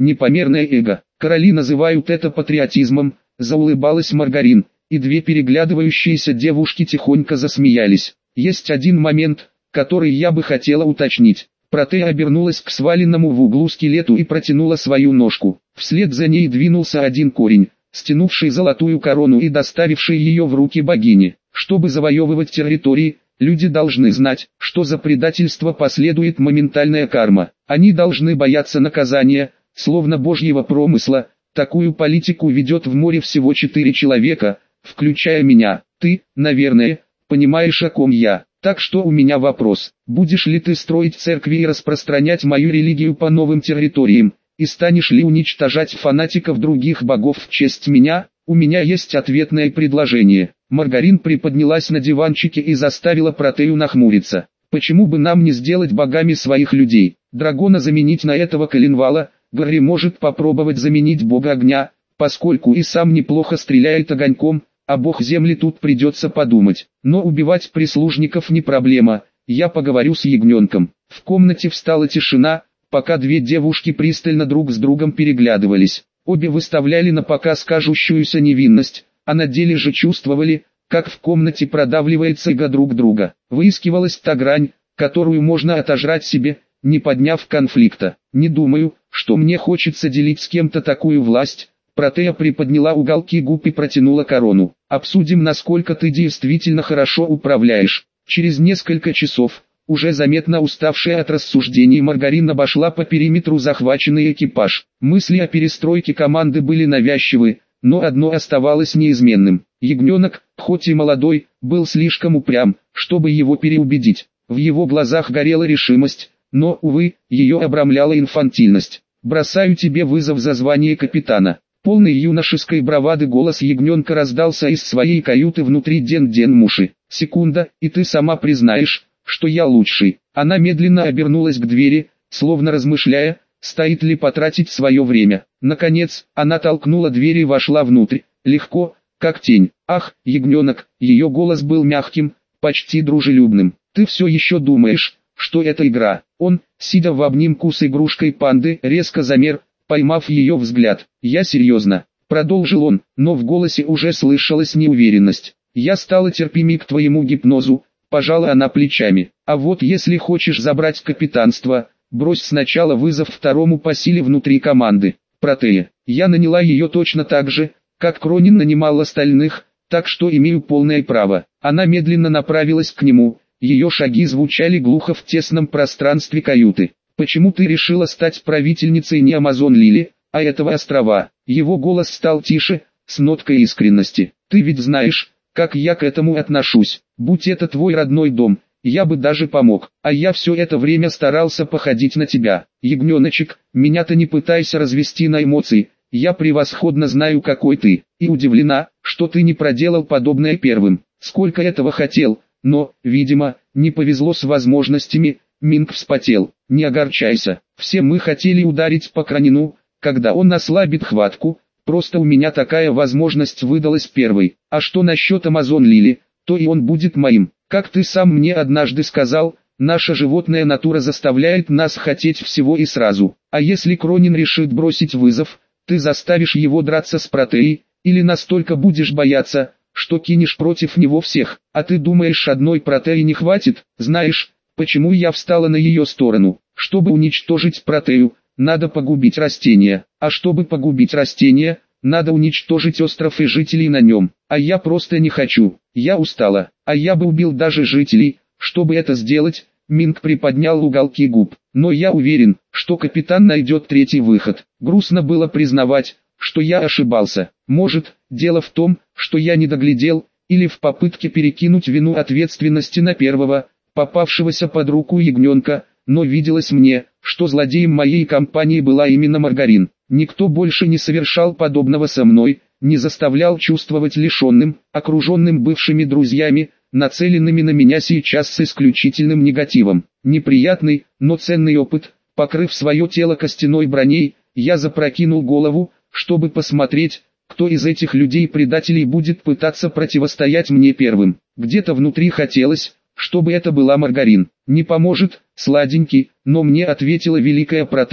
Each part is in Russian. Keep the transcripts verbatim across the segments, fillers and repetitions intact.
непомерное эго. Короли называют это патриотизмом, заулыбалась Маргарин, и две переглядывающиеся девушки тихонько засмеялись. Есть один момент, который я бы хотела уточнить. Протея обернулась к сваленному в углу скелету и протянула свою ножку. Вслед за ней двинулся один корень, стянувший золотую корону и доставивший ее в руки богини. Чтобы завоевывать территории, люди должны знать, что за предательство последует моментальная карма. Они должны бояться наказания, словно божьего промысла. Такую политику ведет в море всего четыре человека, включая меня. Ты, наверное, понимаешь, о ком я. Так что у меня вопрос: будешь ли ты строить церкви и распространять мою религию по новым территориям, и станешь ли уничтожать фанатиков других богов в честь меня? У меня есть ответное предложение. Маргарин приподнялась на диванчике и заставила Протею нахмуриться. Почему бы нам не сделать богами своих людей? Дракона заменить на этого коленвала, Гарри может попробовать заменить бога огня, поскольку и сам неплохо стреляет огоньком, а бог земли тут придется подумать. Но убивать прислужников не проблема, я поговорю с ягненком. В комнате встала тишина, пока две девушки пристально друг с другом переглядывались. Обе выставляли на показ кажущуюся невинность, а на деле же чувствовали, как в комнате продавливается эго друг друга. Выискивалась та грань, которую можно отожрать себе, не подняв конфликта. Не думаю, что мне хочется делить с кем-то такую власть. Протея приподняла уголки губ и протянула корону. Обсудим, насколько ты действительно хорошо управляешь. Через несколько часов, уже заметно уставшая от рассуждений, Маргарин обошла по периметру захваченный экипаж. Мысли о перестройке команды были навязчивы, но одно оставалось неизменным. Ягненок, хоть и молодой, был слишком упрям, чтобы его переубедить. В его глазах горела решимость, но, увы, ее обрамляла инфантильность. «Бросаю тебе вызов за звание капитана». Полный юношеской бравады голос ягненка раздался из своей каюты внутри Ден-Ден-Муши. «Секунда, и ты сама признаешь, что я лучший». Она медленно обернулась к двери, словно размышляя, стоит ли потратить свое время. Наконец, она толкнула дверь и вошла внутрь, легко, как тень. «Ах, ягненок», ее голос был мягким, почти дружелюбным. «Ты все еще думаешь, что это игра?» Он, сидя в обнимку с игрушкой панды, резко замер, поймав ее взгляд. «Я серьезно», — продолжил он, но в голосе уже слышалась неуверенность. «Я стала терпимей к твоему гипнозу», — пожала она плечами. «А вот если хочешь забрать капитанство, брось сначала вызов второму по силе внутри команды». Протея. Я наняла ее точно так же, как Кронин нанимал остальных, так что имею полное право. Она медленно направилась к нему, ее шаги звучали глухо в тесном пространстве каюты. «Почему ты решила стать правительницей не Амазон Лили, а этого острова?» Его голос стал тише, с ноткой искренности. «Ты ведь знаешь, как я к этому отношусь. Будь это твой родной дом, я бы даже помог. А я все это время старался походить на тебя. Ягненочек, меня-то не пытайся развести на эмоции, я превосходно знаю, какой ты. И удивлена, что ты не проделал подобное первым. Сколько этого хотел, но, видимо, не повезло с возможностями». Минг вспотел. «Не огорчайся, все мы хотели ударить по Кронину, когда он ослабит хватку, просто у меня такая возможность выдалась первой. А что насчет Амазон Лили, то и он будет моим. Как ты сам мне однажды сказал, наша животная натура заставляет нас хотеть всего и сразу. А если Кронин решит бросить вызов, ты заставишь его драться с Протеей, или настолько будешь бояться, что кинешь против него всех? А ты думаешь, одной Протеи не хватит? Знаешь, почему я встала на ее сторону? Чтобы уничтожить Протею, надо погубить растения. А чтобы погубить растения, надо уничтожить остров и жителей на нем. А я просто не хочу. Я устала. А я бы убил даже жителей, чтобы это сделать». Минг приподнял уголки губ. «Но я уверен, что капитан найдет третий выход». Грустно было признавать, что я ошибался. Может, дело в том, что я не доглядел, или в попытке перекинуть вину ответственности на первого, попавшегося под руку ягненка, но виделось мне, что злодеем моей компании была именно Маргарин. Никто больше не совершал подобного со мной, не заставлял чувствовать лишенным, окруженным бывшими друзьями, нацеленными на меня сейчас с исключительным негативом. Неприятный, но ценный опыт. Покрыв свое тело костяной броней, я запрокинул голову, чтобы посмотреть, кто из этих людей-предателей будет пытаться противостоять мне первым. Где-то внутри хотелось, чтобы это была Маргарин. «Не поможет, сладенький», но мне ответила великая Протея,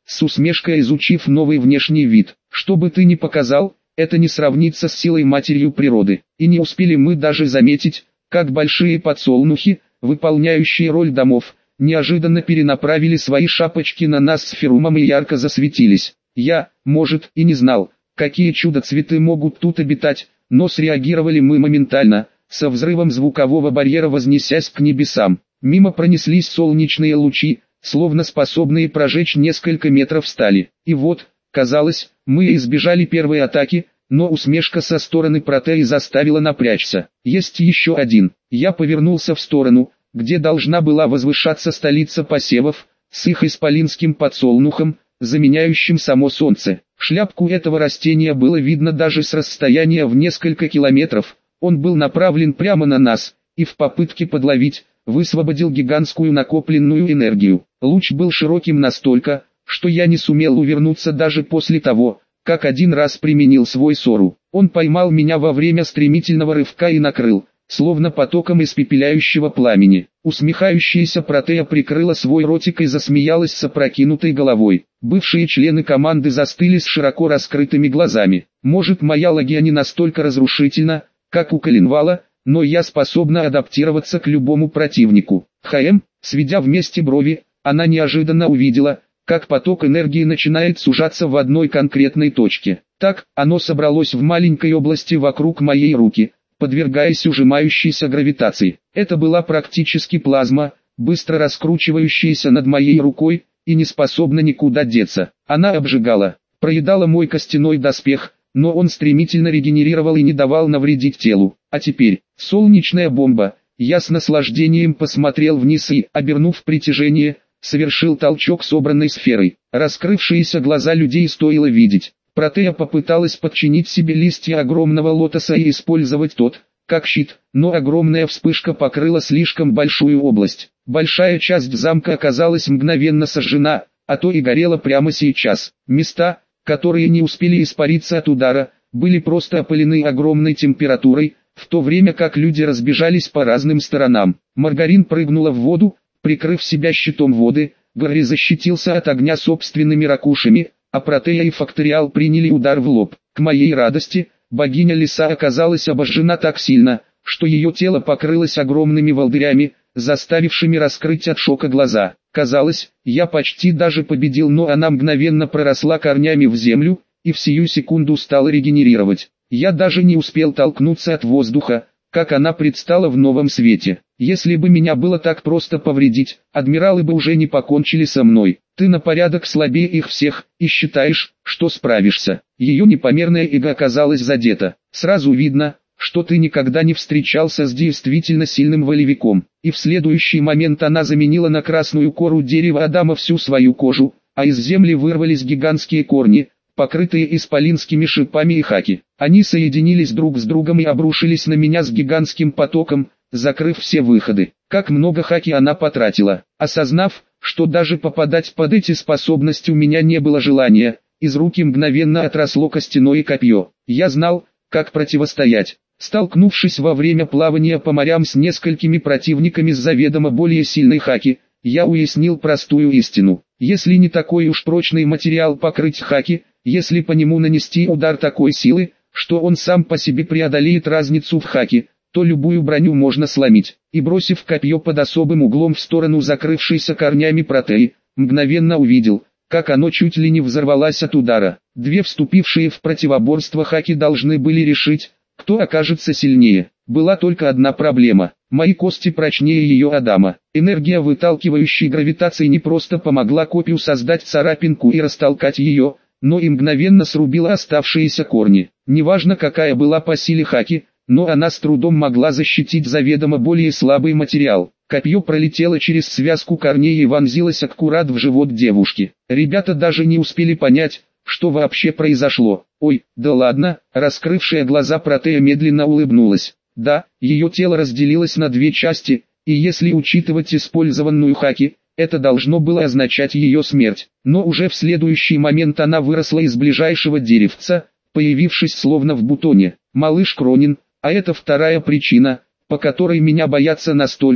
с усмешкой изучив новый внешний вид. Что бы ты ни показал, это не сравнится с силой матерью природы. И не успели мы даже заметить, как большие подсолнухи, выполняющие роль домов, неожиданно перенаправили свои шапочки на нас с Ферумом и ярко засветились. Я, может, и не знал, какие чудо-цветы могут тут обитать, но среагировали мы моментально, со взрывом звукового барьера вознесясь к небесам. Мимо пронеслись солнечные лучи, словно способные прожечь несколько метров стали. И вот, казалось, мы избежали первой атаки, но усмешка со стороны Протеи заставила напрячься. Есть еще один. Я повернулся в сторону, где должна была возвышаться столица посевов, с их исполинским подсолнухом, заменяющим само солнце. Шляпку этого растения было видно даже с расстояния в несколько километров. Он был направлен прямо на нас, и в попытке подловить, высвободил гигантскую накопленную энергию. Луч был широким настолько, что я не сумел увернуться даже после того, как один раз применил свой сору. Он поймал меня во время стремительного рывка и накрыл, словно потоком испепеляющего пламени. Усмехающаяся Протея прикрыла свой ротик и засмеялась с опрокинутой головой. Бывшие члены команды застыли с широко раскрытыми глазами. Может, моя логия не настолько разрушительна, как у Коленвала, но я способна адаптироваться к любому противнику. ХМ, сведя вместе брови, она неожиданно увидела, как поток энергии начинает сужаться в одной конкретной точке. Так, оно собралось в маленькой области вокруг моей руки, подвергаясь ужимающейся гравитации. Это была практически плазма, быстро раскручивающаяся над моей рукой, и не способна никуда деться. Она обжигала, проедала мой костяной доспех, но он стремительно регенерировал и не давал навредить телу. А теперь, солнечная бомба. Я с наслаждением посмотрел вниз и, обернув притяжение, совершил толчок собранной сферой. Раскрывшиеся глаза людей стоило видеть. Протея попыталась подчинить себе листья огромного лотоса и использовать тот, как щит, но огромная вспышка покрыла слишком большую область. Большая часть замка оказалась мгновенно сожжена, а то и горела прямо сейчас. Места, которые не успели испариться от удара, были просто опалены огромной температурой, в то время как люди разбежались по разным сторонам. Маргарин прыгнула в воду, прикрыв себя щитом воды, Гарри защитился от огня собственными ракушами, а Протея и Факториал приняли удар в лоб. К моей радости, богиня леса оказалась обожжена так сильно, что ее тело покрылось огромными волдырями, заставившими раскрыть от шока глаза. Казалось, я почти даже победил, но она мгновенно проросла корнями в землю, и в сию секунду стала регенерировать. Я даже не успел толкнуться от воздуха, как она предстала в новом свете. Если бы меня было так просто повредить, адмиралы бы уже не покончили со мной. Ты на порядок слабее их всех, и считаешь, что справишься. Ее непомерное эго оказалось задето. Сразу видно, что ты никогда не встречался с действительно сильным волевиком. И в следующий момент она заменила на красную кору дерева Адама всю свою кожу, а из земли вырвались гигантские корни, покрытые исполинскими шипами и хаки. Они соединились друг с другом и обрушились на меня с гигантским потоком, закрыв все выходы. Как много хаки она потратила. Осознав, что даже попадать под эти способности у меня не было желания, из руки мгновенно отросло костяное копье. Я знал, как противостоять. Столкнувшись во время плавания по морям с несколькими противниками с заведомо более сильной хаки, я уяснил простую истину. Если не такой уж прочный материал покрыть хаки, если по нему нанести удар такой силы, что он сам по себе преодолеет разницу в хаке, то любую броню можно сломить. И бросив копье под особым углом в сторону закрывшейся корнями Протеи, мгновенно увидел, как оно чуть ли не взорвалось от удара. Две вступившие в противоборство хаки должны были решить, кто окажется сильнее. Была только одна проблема. Мои кости прочнее ее Адама. Энергия выталкивающей гравитации не просто помогла копью создать царапинку и растолкать ее, но и мгновенно срубила оставшиеся корни. Неважно, какая была по силе хаки, но она с трудом могла защитить заведомо более слабый материал. Копье пролетело через связку корней и вонзилось аккурат в живот девушки. Ребята даже не успели понять, что вообще произошло. Ой, да ладно, раскрывшая глаза Протея медленно улыбнулась. Да, ее тело разделилось на две части, и если учитывать использованную хаки, это должно было означать ее смерть. Но уже в следующий момент она выросла из ближайшего деревца, появившись словно в бутоне. Малыш Кронин, а это вторая причина, по которой меня боятся настолько,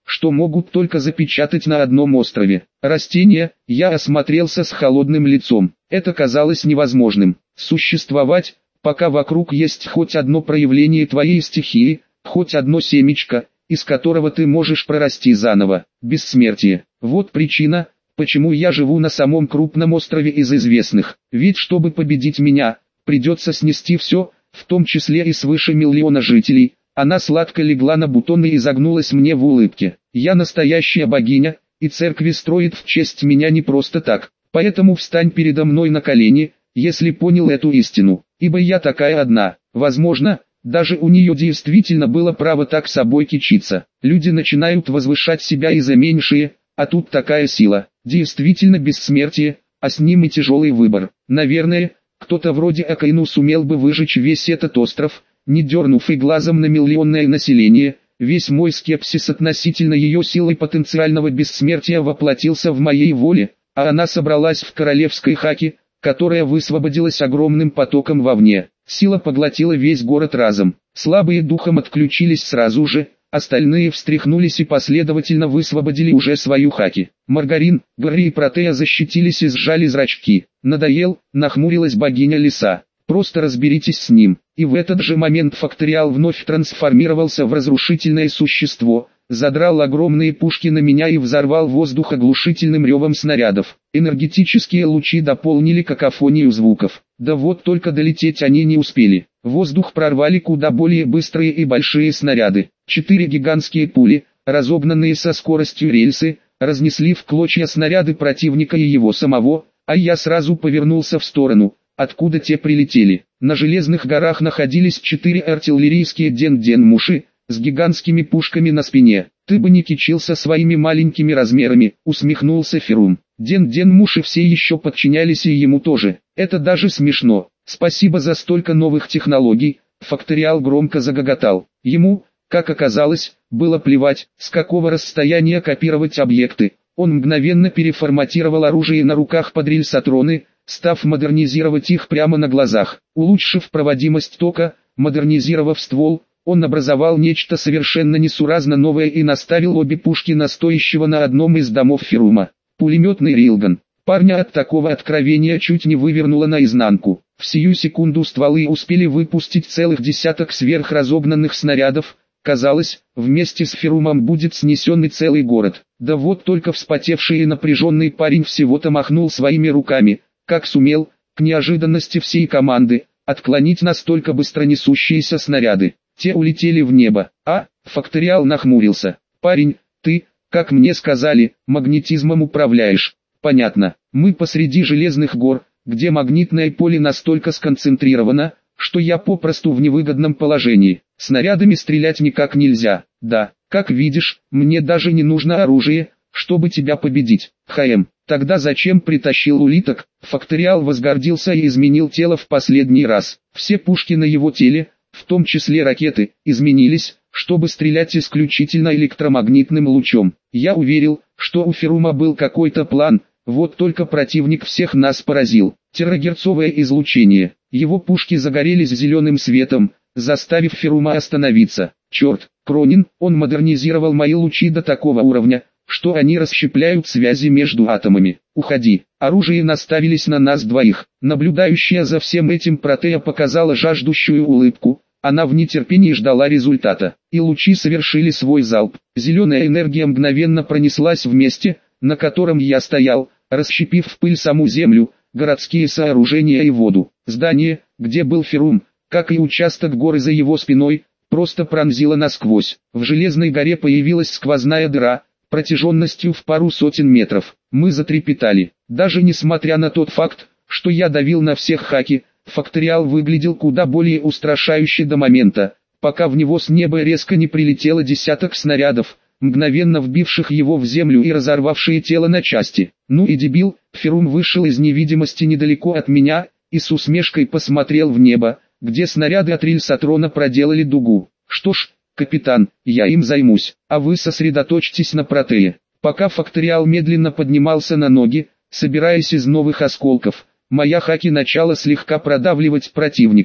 что могут только запечатать на одном острове. Растения, я осмотрелся с холодным лицом. Это казалось невозможным. Существовать, пока вокруг есть хоть одно проявление твоей стихии, хоть одно семечко, из которого ты можешь прорасти заново. Бессмертие. Вот причина, почему я живу на самом крупном острове из известных. Ведь чтобы победить меня, придется снести все, в том числе и свыше миллиона жителей. Она сладко легла на бутоны и загнулась мне в улыбке. Я настоящая богиня, и церкви строит в честь меня не просто так. Поэтому встань передо мной на колени, если понял эту истину. Ибо я такая одна. Возможно, даже у нее действительно было право так собой кичиться. Люди начинают возвышать себя и за меньшие, а тут такая сила. Действительно бессмертие, а с ним и тяжелый выбор. Наверное, кто-то вроде Акаину сумел бы выжечь весь этот остров, не дернув и глазом на миллионное население. Весь мой скепсис относительно ее силы потенциального бессмертия воплотился в моей воле, а она собралась в королевской хаке, которая высвободилась огромным потоком вовне. Сила поглотила весь город разом. Слабые духом отключились сразу же, остальные встряхнулись и последовательно высвободили уже свою хаки. Маргарин, Гарри и Протея защитились и сжали зрачки. Надоел, нахмурилась богиня леса. Просто разберитесь с ним. И в этот же момент Факториал вновь трансформировался в разрушительное существо, задрал огромные пушки на меня и взорвал воздух оглушительным ревом снарядов. Энергетические лучи дополнили какофонию звуков. Да вот только долететь они не успели. Воздух прорвали куда более быстрые и большие снаряды. Четыре гигантские пули, разогнанные со скоростью рельсы, разнесли в клочья снаряды противника и его самого, а я сразу повернулся в сторону, откуда те прилетели. На Железных горах находились четыре артиллерийские ден-ден-муши, с гигантскими пушками на спине. «Ты бы не кичился своими маленькими размерами», — усмехнулся Ферум. Ден-ден-муши все еще подчинялись и ему тоже. Это даже смешно. «Спасибо за столько новых технологий», — Факториал громко загоготал. Ему, как оказалось, было плевать, с какого расстояния копировать объекты. Он мгновенно переформатировал оружие на руках под рельсотроны, став модернизировать их прямо на глазах. Улучшив проводимость тока, модернизировав ствол, он образовал нечто совершенно несуразно новое и наставил обе пушки на стоящего на одном из домов Ферума. Пулеметный рилган. Парня от такого откровения чуть не вывернуло наизнанку. В сию секунду стволы успели выпустить целых десяток сверхразогнанных снарядов. Казалось, вместе с Ферумом будет снесен и целый город. Да вот только вспотевший и напряженный парень всего-то махнул своими руками, как сумел, к неожиданности всей команды, отклонить настолько быстро несущиеся снаряды. Те улетели в небо. А, Факториал нахмурился. «Парень, ты, как мне сказали, магнетизмом управляешь». «Понятно. Мы посреди Железных гор, где магнитное поле настолько сконцентрировано, что я попросту в невыгодном положении. Снарядами стрелять никак нельзя. Да, как видишь, мне даже не нужно оружие, чтобы тебя победить. ХМ. Тогда зачем притащил улиток?» Факториал возгордился и изменил тело в последний раз. Все пушки на его теле, в том числе ракеты, изменились, чтобы стрелять исключительно электромагнитным лучом. Я уверил, что у Ферума был какой-то план, вот только противник всех нас поразил. Терагерцовое излучение. Его пушки загорелись зеленым светом, заставив Ферума остановиться. Черт, Кронин, он модернизировал мои лучи до такого уровня, что они расщепляют связи между атомами. Уходи. Оружие наставились на нас двоих. Наблюдающая за всем этим Протея показала жаждущую улыбку. Она в нетерпении ждала результата. И лучи совершили свой залп. Зеленая энергия мгновенно пронеслась в месте, на котором я стоял, расщепив в пыль саму землю, городские сооружения и воду. Здание, где был Ферум, как и участок горы за его спиной, просто пронзило насквозь. В Железной горе появилась сквозная дыра, протяженностью в пару сотен метров. Мы затрепетали. Даже несмотря на тот факт, что я давил на всех хаки, Факториал выглядел куда более устрашающе до момента, пока в него с неба резко не прилетело десяток снарядов, мгновенно вбивших его в землю и разорвавшие тело на части. Ну и дебил, Ферум вышел из невидимости недалеко от меня, и с усмешкой посмотрел в небо, где снаряды от рельсотрона проделали дугу. Что ж, капитан, я им займусь, а вы сосредоточьтесь на Протее. Пока Факториал медленно поднимался на ноги, собираясь из новых осколков, моя хаки начала слегка продавливать противников.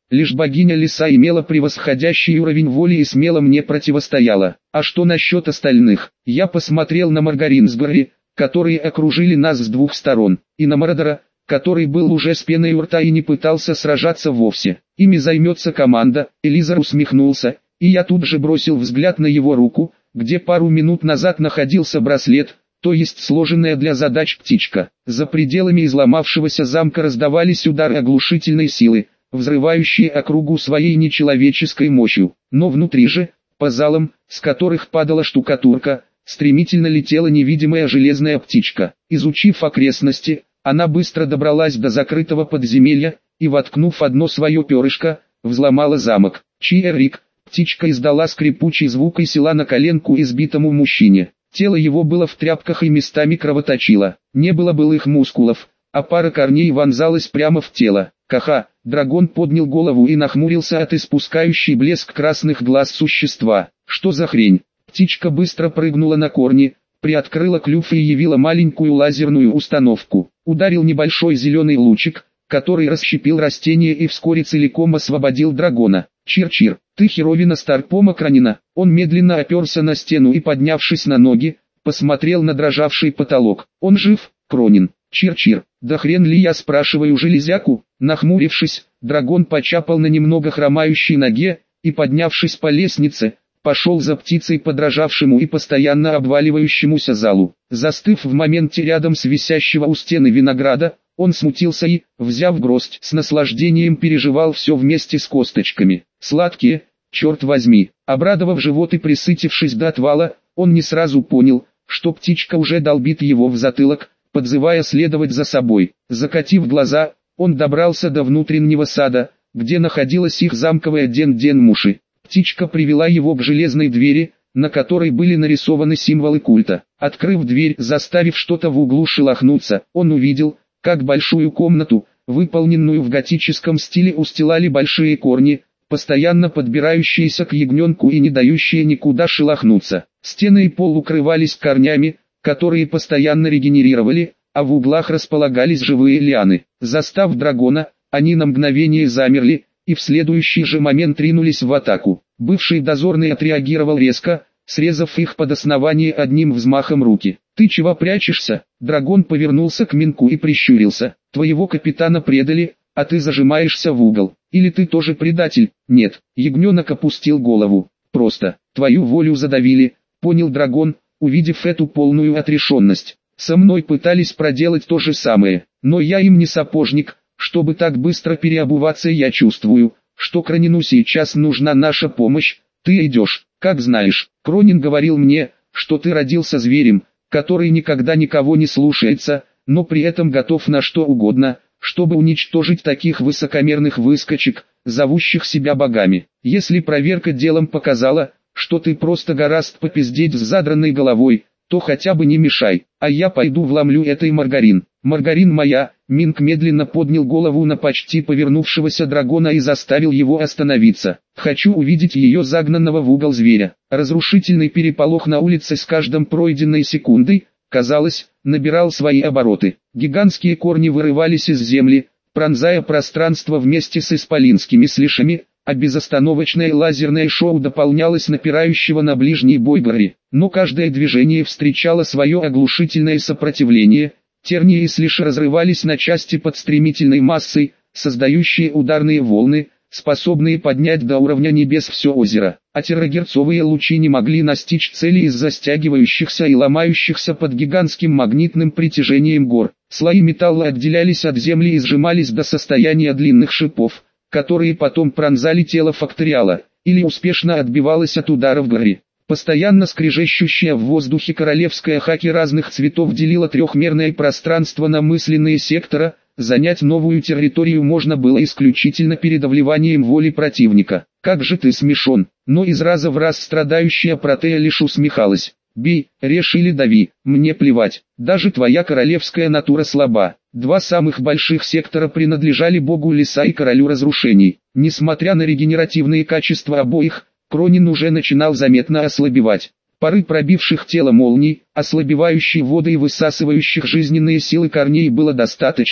Лишь богиня леса имела превосходящий уровень воли и смело мне противостояла. А что насчет остальных? Я посмотрел на Маргарин с Гарри, которые окружили нас с двух сторон, и на Мордора, который был уже с пеной у рта и не пытался сражаться вовсе. Ими займется команда. Элизар усмехнулся, и я тут же бросил взгляд на его руку, где пару минут назад находился браслет, то есть сложенная для задач птичка. За пределами изломавшегося замка раздавались удары оглушительной силы, взрывающие округу своей нечеловеческой мощью. Но внутри же, по залам, с которых падала штукатурка, стремительно летела невидимая железная птичка. Изучив окрестности, она быстро добралась до закрытого подземелья, и, воткнув одно свое перышко, взломала замок. Чирик, птичка издала скрипучий звук и села на коленку избитому мужчине. Тело его было в тряпках и местами кровоточило. Не было былых мускулов, а пара корней вонзалась прямо в тело. Каха, дракон поднял голову и нахмурился от испускающей блеск красных глаз существа. Что за хрень? Птичка быстро прыгнула на корни, приоткрыла клюв и явила маленькую лазерную установку. Ударил небольшой зеленый лучик, который расщепил растение и вскоре целиком освободил дракона. Чир-чир, ты херовина Старпома Кранина. Он медленно оперся на стену и, поднявшись на ноги, посмотрел на дрожавший потолок. Он жив, Кронин? Чир-чир, да хрен ли я спрашиваю железяку? Нахмурившись, дракон почапал на немного хромающей ноге, и, поднявшись по лестнице, пошел за птицей по дрожавшему и постоянно обваливающемуся залу. Застыв в моменте рядом с висящего у стены винограда, он смутился и, взяв гроздь, с наслаждением переживал все вместе с косточками. Сладкие, черт возьми. Обрадовав живот и присытившись до отвала, он не сразу понял, что птичка уже долбит его в затылок, подзывая следовать за собой. Закатив глаза, он добрался до внутреннего сада, где находилась их замковая Ден-Ден-Муши. Птичка привела его к железной двери, на которой были нарисованы символы культа. Открыв дверь, заставив что-то в углу шелохнуться, он увидел, как большую комнату, выполненную в готическом стиле, устилали большие корни, постоянно подбирающиеся к ягненку и не дающие никуда шелохнуться. Стены и пол укрывались корнями, которые постоянно регенерировали, а в углах располагались живые лианы. Застав дракона, они на мгновение замерли, и в следующий же момент ринулись в атаку. Бывший дозорный отреагировал резко, срезав их под основание одним взмахом руки. «Ты чего прячешься?» Дракон повернулся к Минку и прищурился. «Твоего капитана предали, а ты зажимаешься в угол. Или ты тоже предатель?» «Нет». Ягненок опустил голову. «Просто, твою волю задавили», — понял дракон, увидев эту полную отрешенность. «Со мной пытались проделать то же самое, но я им не сапожник, чтобы так быстро переобуваться. Я чувствую, что Кронину сейчас нужна наша помощь. Ты идешь, как знаешь. Кронин говорил мне, что ты родился зверем, который никогда никого не слушается, но при этом готов на что угодно, чтобы уничтожить таких высокомерных выскочек, зовущих себя богами. Если проверка делом показала, что ты просто гораст попиздеть с задранной головой, то хотя бы не мешай, а я пойду вломлю этой Маргарин». «Маргарин моя!» Минк медленно поднял голову на почти повернувшегося дракона и заставил его остановиться. «Хочу увидеть ее загнанного в угол зверя». Разрушительный переполох на улице с каждым пройденной секундой, казалось, набирал свои обороты. Гигантские корни вырывались из земли, пронзая пространство вместе с исполинскими слишами, а безостановочное лазерное шоу дополнялось напирающего на ближний бой Гарри. Но каждое движение встречало свое оглушительное сопротивление. Тернии и слиши разрывались на части под стремительной массой, создающие ударные волны, способные поднять до уровня небес все озеро. А терагерцовые лучи не могли настичь цели из-за стягивающихся и ломающихся под гигантским магнитным притяжением гор. Слои металла отделялись от земли и сжимались до состояния длинных шипов, которые потом пронзали тело факториала, или успешно отбивалось от ударов Гарри. Постоянно скрежещущая в воздухе королевская хаки разных цветов делила трехмерное пространство на мысленные сектора. Занять новую территорию можно было исключительно передавливанием воли противника. «Как же ты смешон!» Но из раза в раз страдающая Протея лишь усмехалась. «Бей, режь или дави, мне плевать, даже твоя королевская натура слаба». Два самых больших сектора принадлежали богу леса и королю разрушений. Несмотря на регенеративные качества обоих, Кронин уже начинал заметно ослабевать. Пары пробивших тело молний, ослабевающей воды и высасывающих жизненные силы корней было достаточно,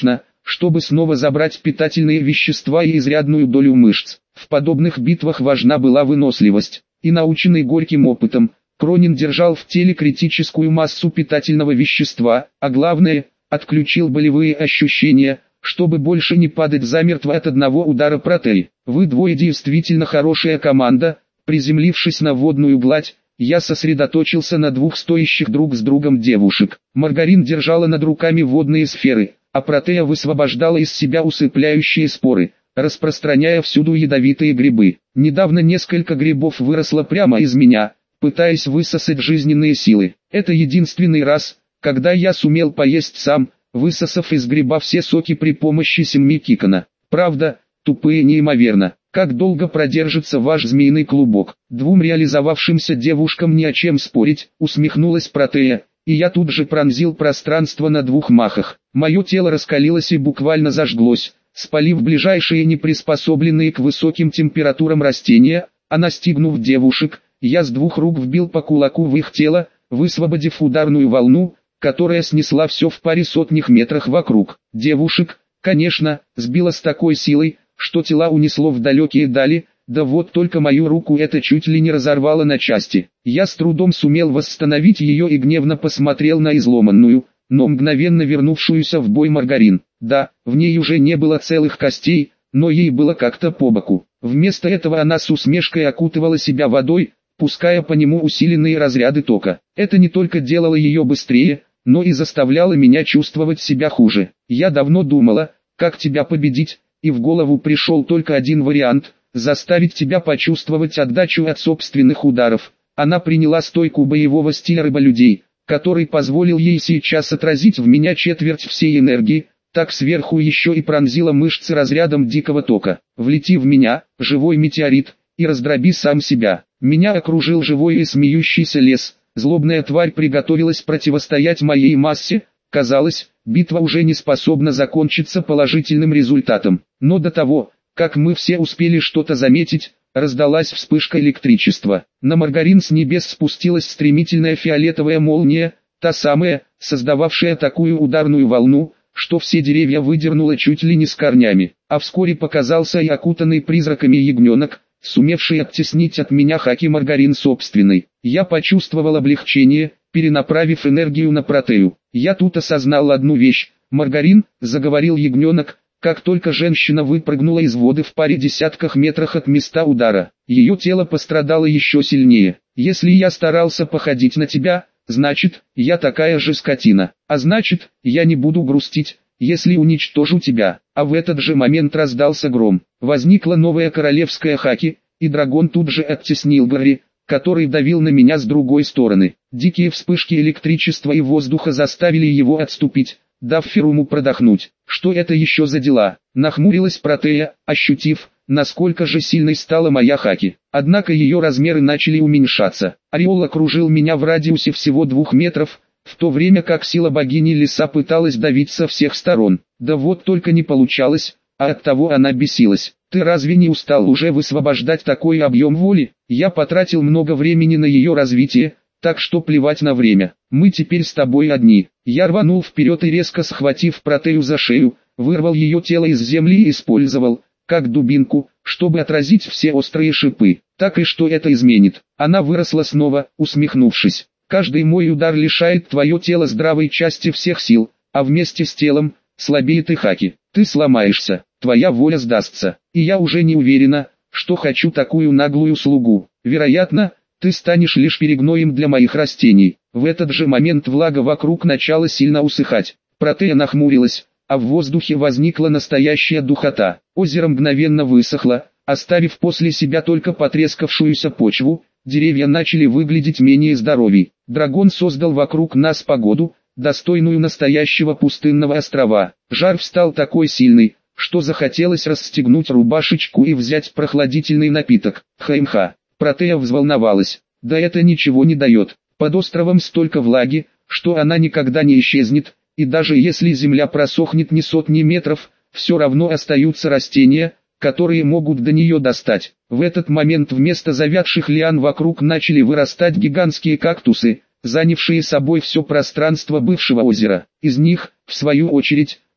чтобы снова забрать питательные вещества и изрядную долю мышц. В подобных битвах важна была выносливость, и наученный горьким опытом, Кронин держал в теле критическую массу питательного вещества, а главное, отключил болевые ощущения, чтобы больше не падать замертво от одного удара протеи. Вы двое действительно хорошая команда. Приземлившись на водную гладь, я сосредоточился на двух стоящих друг с другом девушек. Маргарин держала над руками водные сферы, а протея высвобождала из себя усыпляющие споры, распространяя всюду ядовитые грибы. Недавно несколько грибов выросло прямо из меня, пытаясь высосать жизненные силы. Это единственный раз, когда я сумел поесть сам, высосав из гриба все соки при помощи семьи Кикона. Правда, тупые неимоверно. Как долго продержится ваш змеиный клубок? Двум реализовавшимся девушкам не о чем спорить, усмехнулась протея, и я тут же пронзил пространство на двух махах. Мое тело раскалилось и буквально зажглось, спалив ближайшие неприспособленные к высоким температурам растения, а настигнув девушек, я с двух рук вбил по кулаку в их тело, высвободив ударную волну, которая снесла все в паре сотнях метрах вокруг. Девушек, конечно, сбила с такой силой, что тела унесло в далекие дали, да вот только мою руку это чуть ли не разорвало на части. Я с трудом сумел восстановить ее и гневно посмотрел на изломанную, но мгновенно вернувшуюся в бой Маргарин. Да, в ней уже не было целых костей, но ей было как-то по боку. Вместо этого она с усмешкой окутывала себя водой, пуская по нему усиленные разряды тока. Это не только делало ее быстрее, но и заставляло меня чувствовать себя хуже. Я давно думала, как тебя победить, и в голову пришел только один вариант – заставить тебя почувствовать отдачу от собственных ударов. Она приняла стойку боевого стиля рыболюдей, который позволил ей сейчас отразить в меня четверть всей энергии, так сверху еще и пронзила мышцы разрядом дикого тока. Влети в меня, живой метеорит, и раздроби сам себя. Меня окружил живой и смеющийся лес. Злобная тварь приготовилась противостоять моей массе. Казалось, битва уже не способна закончиться положительным результатом. Но до того, как мы все успели что-то заметить, раздалась вспышка электричества. На Маргарин с небес спустилась стремительная фиолетовая молния, та самая, создававшая такую ударную волну, что все деревья выдернуло чуть ли не с корнями. А вскоре показался и окутанный призраками ягненок, сумевший оттеснить от меня хаки Маргарин собственной. Я почувствовал облегчение, перенаправив энергию на протею. Я тут осознал одну вещь. Маргарин, заговорил ягненок, как только женщина выпрыгнула из воды в паре десятках метрах от места удара. Ее тело пострадало еще сильнее. Если я старался походить на тебя, значит, я такая же скотина. А значит, я не буду грустить, если уничтожу тебя. А в этот же момент раздался гром. Возникла новая королевская хаки, и дракон тут же оттеснил Гарри, который давил на меня с другой стороны. Дикие вспышки электричества и воздуха заставили его отступить, дав Феруму продохнуть. Что это еще за дела? Нахмурилась протея, ощутив, насколько же сильной стала моя хаки. Однако ее размеры начали уменьшаться. Ореол окружил меня в радиусе всего двух метров, в то время как сила богини леса пыталась давить со всех сторон. Да вот только не получалось, а оттого она бесилась. Ты разве не устал уже высвобождать такой объем воли? Я потратил много времени на ее развитие, так что плевать на время. Мы теперь с тобой одни. Я рванул вперед и резко схватив протею за шею, вырвал ее тело из земли и использовал, как дубинку, чтобы отразить все острые шипы. Так и что это изменит? Она выросла снова, усмехнувшись. Каждый мой удар лишает твое тело здравой части всех сил, а вместе с телом, слабеет и хаки. Ты сломаешься, твоя воля сдастся, и я уже не уверена, что хочу такую наглую слугу. Вероятно, ты станешь лишь перегноем для моих растений. В этот же момент влага вокруг начала сильно усыхать. Протея нахмурилась, а в воздухе возникла настоящая духота. Озеро мгновенно высохло, оставив после себя только потрескавшуюся почву. Деревья начали выглядеть менее здоровей. Дракон создал вокруг нас погоду, достойную настоящего пустынного острова. Жар встал такой сильный, что захотелось расстегнуть рубашечку и взять прохладительный напиток. Хаймха. Протея взволновалась. Да это ничего не дает. Под островом столько влаги, что она никогда не исчезнет, и даже если земля просохнет не сотни метров, все равно остаются растения, которые могут до нее достать. В этот момент вместо завядших лиан вокруг начали вырастать гигантские кактусы, занявшие собой все пространство бывшего озера. Из них, в свою очередь,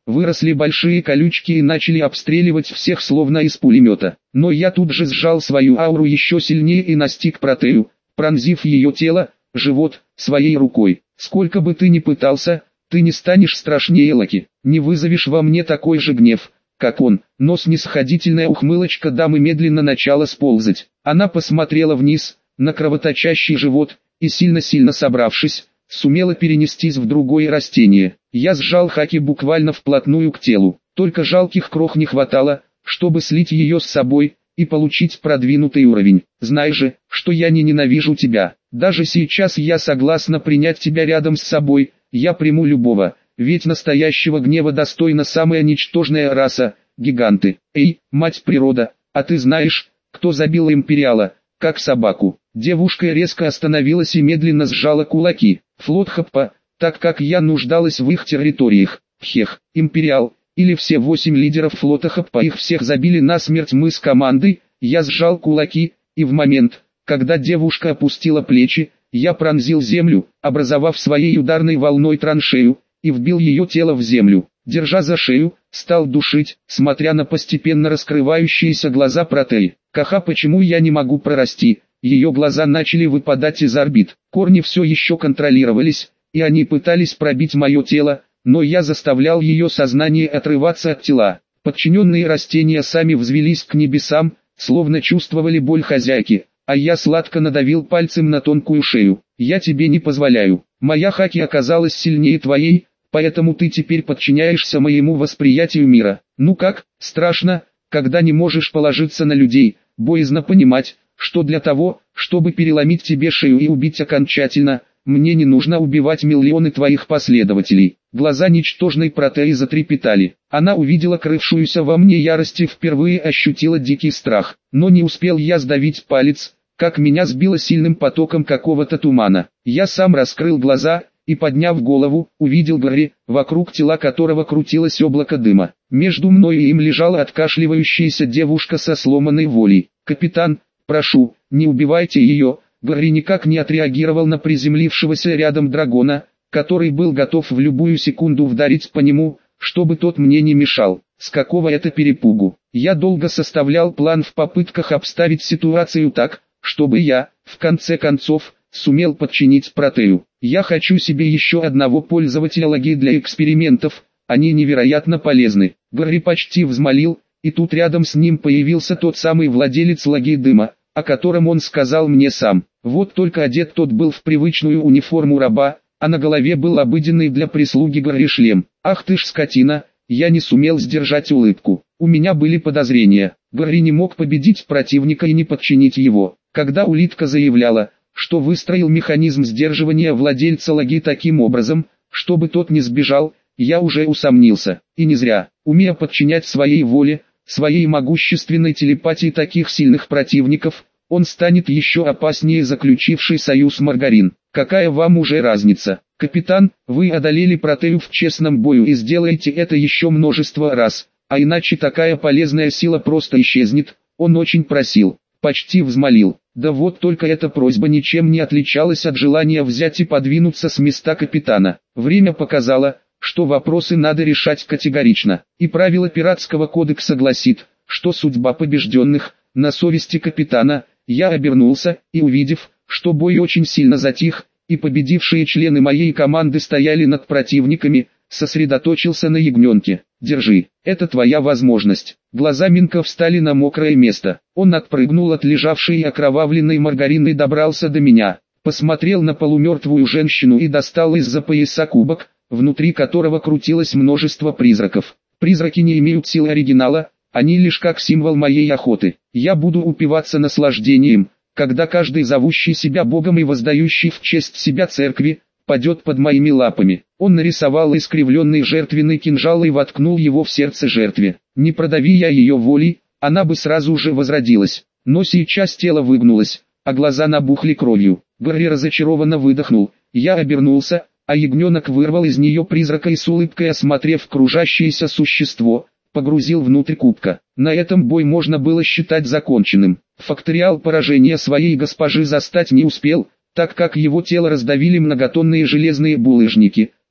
выросли большие колючки и начали обстреливать всех словно из пулемета. Но я тут же сжал свою ауру еще сильнее и настиг Протею, пронзив ее тело, живот, своей рукой. Сколько бы ты ни пытался, ты не станешь страшнее Локи, не вызовешь во мне такой же гнев, как он. Но снисходительная ухмылочка дамы медленно начала сползать. Она посмотрела вниз, на кровоточащий живот, и сильно-сильно собравшись, сумела перенестись в другое растение. Я сжал Хаки буквально вплотную к телу. Только жалких крох не хватало, чтобы слить ее с собой и получить продвинутый уровень. Знай же, что я не ненавижу тебя. Даже сейчас я согласна принять тебя рядом с собой. Я приму любого, ведь настоящего гнева достойна самая ничтожная раса – гиганты. Эй, мать природа, а ты знаешь, кто забил Империала, как собаку? Девушка резко остановилась и медленно сжала кулаки. Флот Хаппа, так как я нуждалась в их территориях. Хех, Империал, или все восемь лидеров флота Хаппа, их всех забили насмерть мы с командой. Я сжал кулаки, и в момент, когда девушка опустила плечи, я пронзил землю, образовав своей ударной волной траншею, и вбил ее тело в землю. Держа за шею, стал душить, смотря на постепенно раскрывающиеся глаза Протеи. Каха, почему я не могу прорасти? Ее глаза начали выпадать из орбит. Корни все еще контролировались, и они пытались пробить мое тело, но я заставлял ее сознание отрываться от тела. Подчиненные растения сами взвелись к небесам, словно чувствовали боль хозяйки, а я сладко надавил пальцем на тонкую шею. Я тебе не позволяю. Моя Хаки оказалась сильнее твоей, поэтому ты теперь подчиняешься моему восприятию мира. Ну как, страшно, когда не можешь положиться на людей, боязно понимать, что для того, чтобы переломить тебе шею и убить окончательно, мне не нужно убивать миллионы твоих последователей. Глаза ничтожной Протеи затрепетали. Она увидела крывшуюся во мне ярость и впервые ощутила дикий страх. Но не успел я сдавить палец, как меня сбило сильным потоком какого-то тумана. Я сам раскрыл глаза и, подняв голову, увидел Гарри, вокруг тела которого крутилось облако дыма. Между мной и им лежала откашливающаяся девушка со сломанной волей. «Капитан, прошу, не убивайте ее». Гарри никак не отреагировал на приземлившегося рядом дракона, который был готов в любую секунду вдарить по нему, чтобы тот мне не мешал. С какого это перепугу? Я долго составлял план в попытках обставить ситуацию так, чтобы я, в конце концов, сумел подчинить Протею. Я хочу себе еще одного пользователя логи для экспериментов, они невероятно полезны. Гарри почти взмолил, и тут рядом с ним появился тот самый владелец логи дыма, о котором он сказал мне сам. Вот только одет тот был в привычную униформу раба, а на голове был обыденный для прислуги Гарри шлем. Ах ты ж скотина, я не сумел сдержать улыбку. У меня были подозрения. Гарри не мог победить противника и не подчинить его. Когда улитка заявляла, что выстроил механизм сдерживания владельца логи таким образом, чтобы тот не сбежал, я уже усомнился. И не зря. Умея подчинять своей воле, своей могущественной телепатии таких сильных противников, он станет еще опаснее заключивший союз Маргарин. Какая вам уже разница? Капитан, вы одолели Протею в честном бою и сделаете это еще множество раз, а иначе такая полезная сила просто исчезнет. Он очень просил, почти взмолил. Да вот только эта просьба ничем не отличалась от желания взять и подвинуться с места капитана. Время показало, что вопросы надо решать категорично, и правило пиратского кодекса гласит, что судьба побежденных на совести капитана. Я обернулся и, увидев, что бой очень сильно затих, и победившие члены моей команды стояли над противниками, сосредоточился на ягненке. «Держи, это твоя возможность». Глаза Минка встали на мокрое место. Он отпрыгнул от лежавшей окровавленной Маргарины и добрался до меня. Посмотрел на полумертвую женщину и достал из-за пояса кубок, внутри которого крутилось множество призраков. Призраки не имеют силы оригинала, они лишь как символ моей охоты. Я буду упиваться наслаждением, когда каждый зовущий себя Богом и воздающий в честь себя церкви, падет под моими лапами. Он нарисовал искривленный жертвенный кинжал и воткнул его в сердце жертве. Не продави я ее волей, она бы сразу же возродилась. Но сейчас тело выгнулось, а глаза набухли кровью. Гарри разочарованно выдохнул. Я обернулся, а ягненок вырвал из нее призрака и с улыбкой осмотрев кружащееся существо, погрузил внутрь кубка. На этом бой можно было считать законченным. Факториал поражения своей госпожи застать не успел, так как его тело раздавили многотонные железные булыжники,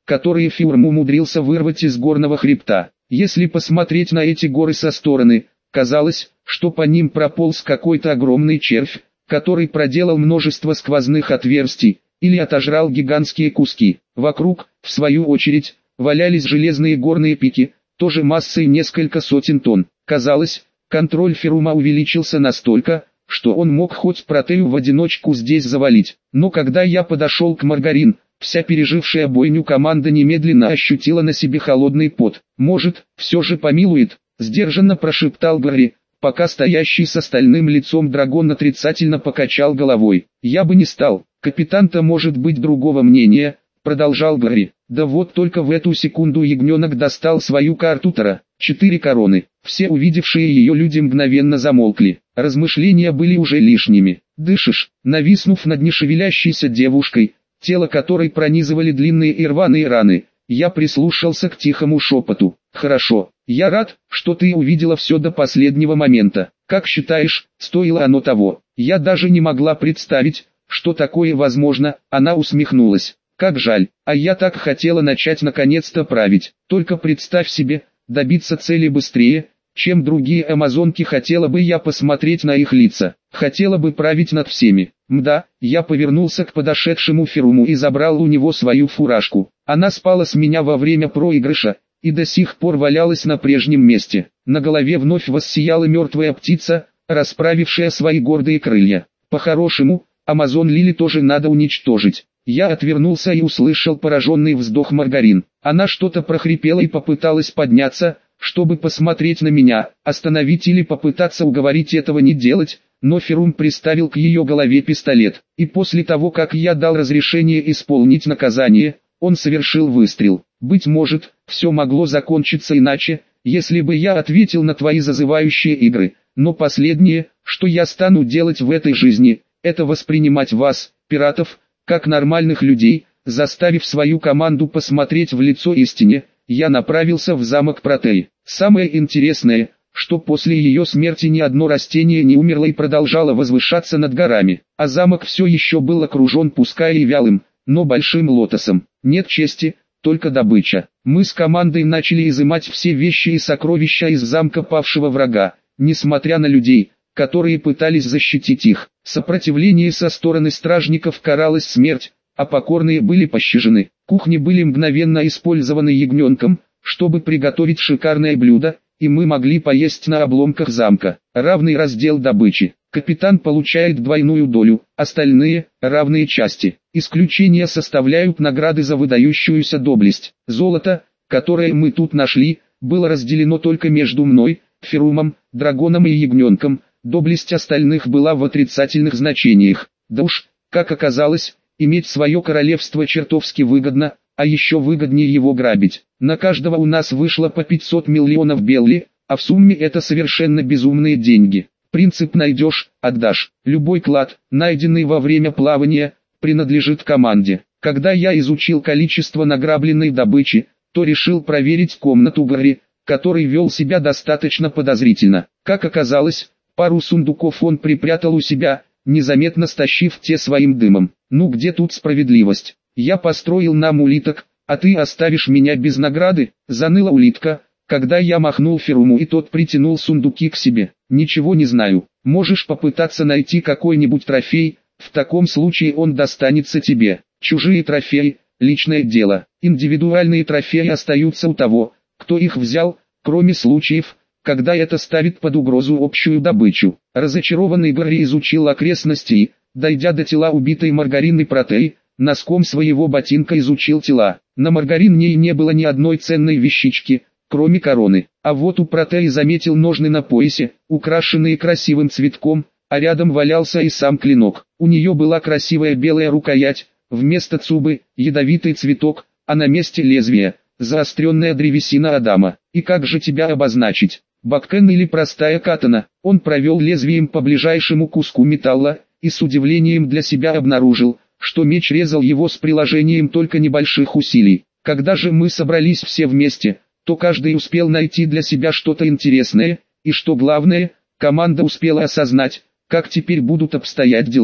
которые Фюрм умудрился вырвать из горного хребта. Если посмотреть на эти горы со стороны, казалось, что по ним прополз какой-то огромный червь, который проделал множество сквозных отверстий, или отожрал гигантские куски. Вокруг, в свою очередь, валялись железные горные пики, тоже массой несколько сотен тонн. Казалось, контроль Ферума увеличился настолько, что он мог хоть Протею в одиночку здесь завалить. Но когда я подошел к Маргарин, вся пережившая бойню команда немедленно ощутила на себе холодный пот. «Может, все же помилует», — сдержанно прошептал Гарри, пока стоящий с стальным лицом дракон отрицательно покачал головой. «Я бы не стал, капитан-то может быть другого мнения», — продолжал Гарри. Да вот только в эту секунду ягненок достал свою карту Таро. Четыре короны. Все увидевшие ее люди мгновенно замолкли. Размышления были уже лишними. «Дышишь?» Нависнув над нешевелящейся девушкой, тело которой пронизывали длинные и рваные раны, я прислушался к тихому шепоту. «Хорошо, я рад, что ты увидела все до последнего момента. Как считаешь, стоило оно того?» Я даже не могла представить, что такое возможно. Она усмехнулась. «Как жаль, а я так хотела начать наконец-то править. Только представь себе, добиться цели быстрее, чем другие амазонки. Хотела бы я посмотреть на их лица, хотела бы править над всеми». Мда, я повернулся к подошедшему Феруму и забрал у него свою фуражку. Она спала с меня во время проигрыша, и до сих пор валялась на прежнем месте. На голове вновь воссияла мертвая птица, расправившая свои гордые крылья. По-хорошему, Амазон Лили тоже надо уничтожить. Я отвернулся и услышал пораженный вздох Маргарин. Она что-то прохрипела и попыталась подняться, чтобы посмотреть на меня, остановить или попытаться уговорить этого не делать, но Ферум приставил к ее голове пистолет. И после того, как я дал разрешение исполнить наказание, он совершил выстрел. Быть может, все могло закончиться иначе, если бы я ответил на твои зазывающие игры, но последнее, что я стану делать в этой жизни, это воспринимать вас, пиратов, как нормальных людей. Заставив свою команду посмотреть в лицо истине, я направился в замок Протеи. Самое интересное, что после ее смерти ни одно растение не умерло и продолжало возвышаться над горами, а замок все еще был окружен пускай и вялым, но большим лотосом. Нет чести, только добыча. Мы с командой начали изымать все вещи и сокровища из замка павшего врага, несмотря на людей, которые пытались защитить их. Сопротивление со стороны стражников каралось смерть, а покорные были пощажены. Кухни были мгновенно использованы ягненком, чтобы приготовить шикарное блюдо, и мы могли поесть на обломках замка. Равный раздел добычи. Капитан получает двойную долю, остальные – равные части. Исключения составляют награды за выдающуюся доблесть. Золото, которое мы тут нашли, было разделено только между мной, Ферумом, драконом и ягненком. Доблесть остальных была в отрицательных значениях. Да уж, как оказалось, иметь свое королевство чертовски выгодно, а еще выгоднее его грабить. На каждого у нас вышло по пятьсот миллионов белли, а в сумме это совершенно безумные деньги. Принцип «найдешь, отдашь». Любой клад, найденный во время плавания, принадлежит команде. Когда я изучил количество награбленной добычи, то решил проверить комнату Гарри, который вел себя достаточно подозрительно. Как оказалось, пару сундуков он припрятал у себя, незаметно стащив те своим дымом. Ну где тут справедливость? Я построил нам улиток, а ты оставишь меня без награды? Заныла улитка, когда я махнул Феруму и тот притянул сундуки к себе. Ничего не знаю, можешь попытаться найти какой-нибудь трофей, в таком случае он достанется тебе. Чужие трофеи – личное дело, индивидуальные трофеи остаются у того, кто их взял, кроме случаев, когда это ставит под угрозу общую добычу. Разочарованный Гарри изучил окрестности и, дойдя до тела убитой Маргарины Протеи, носком своего ботинка изучил тела. На Маргарине не было ни одной ценной вещички, кроме короны. А вот у Протеи заметил ножны на поясе, украшенные красивым цветком, а рядом валялся и сам клинок. У нее была красивая белая рукоять, вместо цубы – ядовитый цветок, а на месте лезвия – заостренная древесина Адама. И как же тебя обозначить? Баккен или простая катана? Он провел лезвием по ближайшему куску металла, и с удивлением для себя обнаружил, что меч резал его с приложением только небольших усилий. Когда же мы собрались все вместе, то каждый успел найти для себя что-то интересное, и что главное, команда успела осознать, как теперь будут обстоять дела.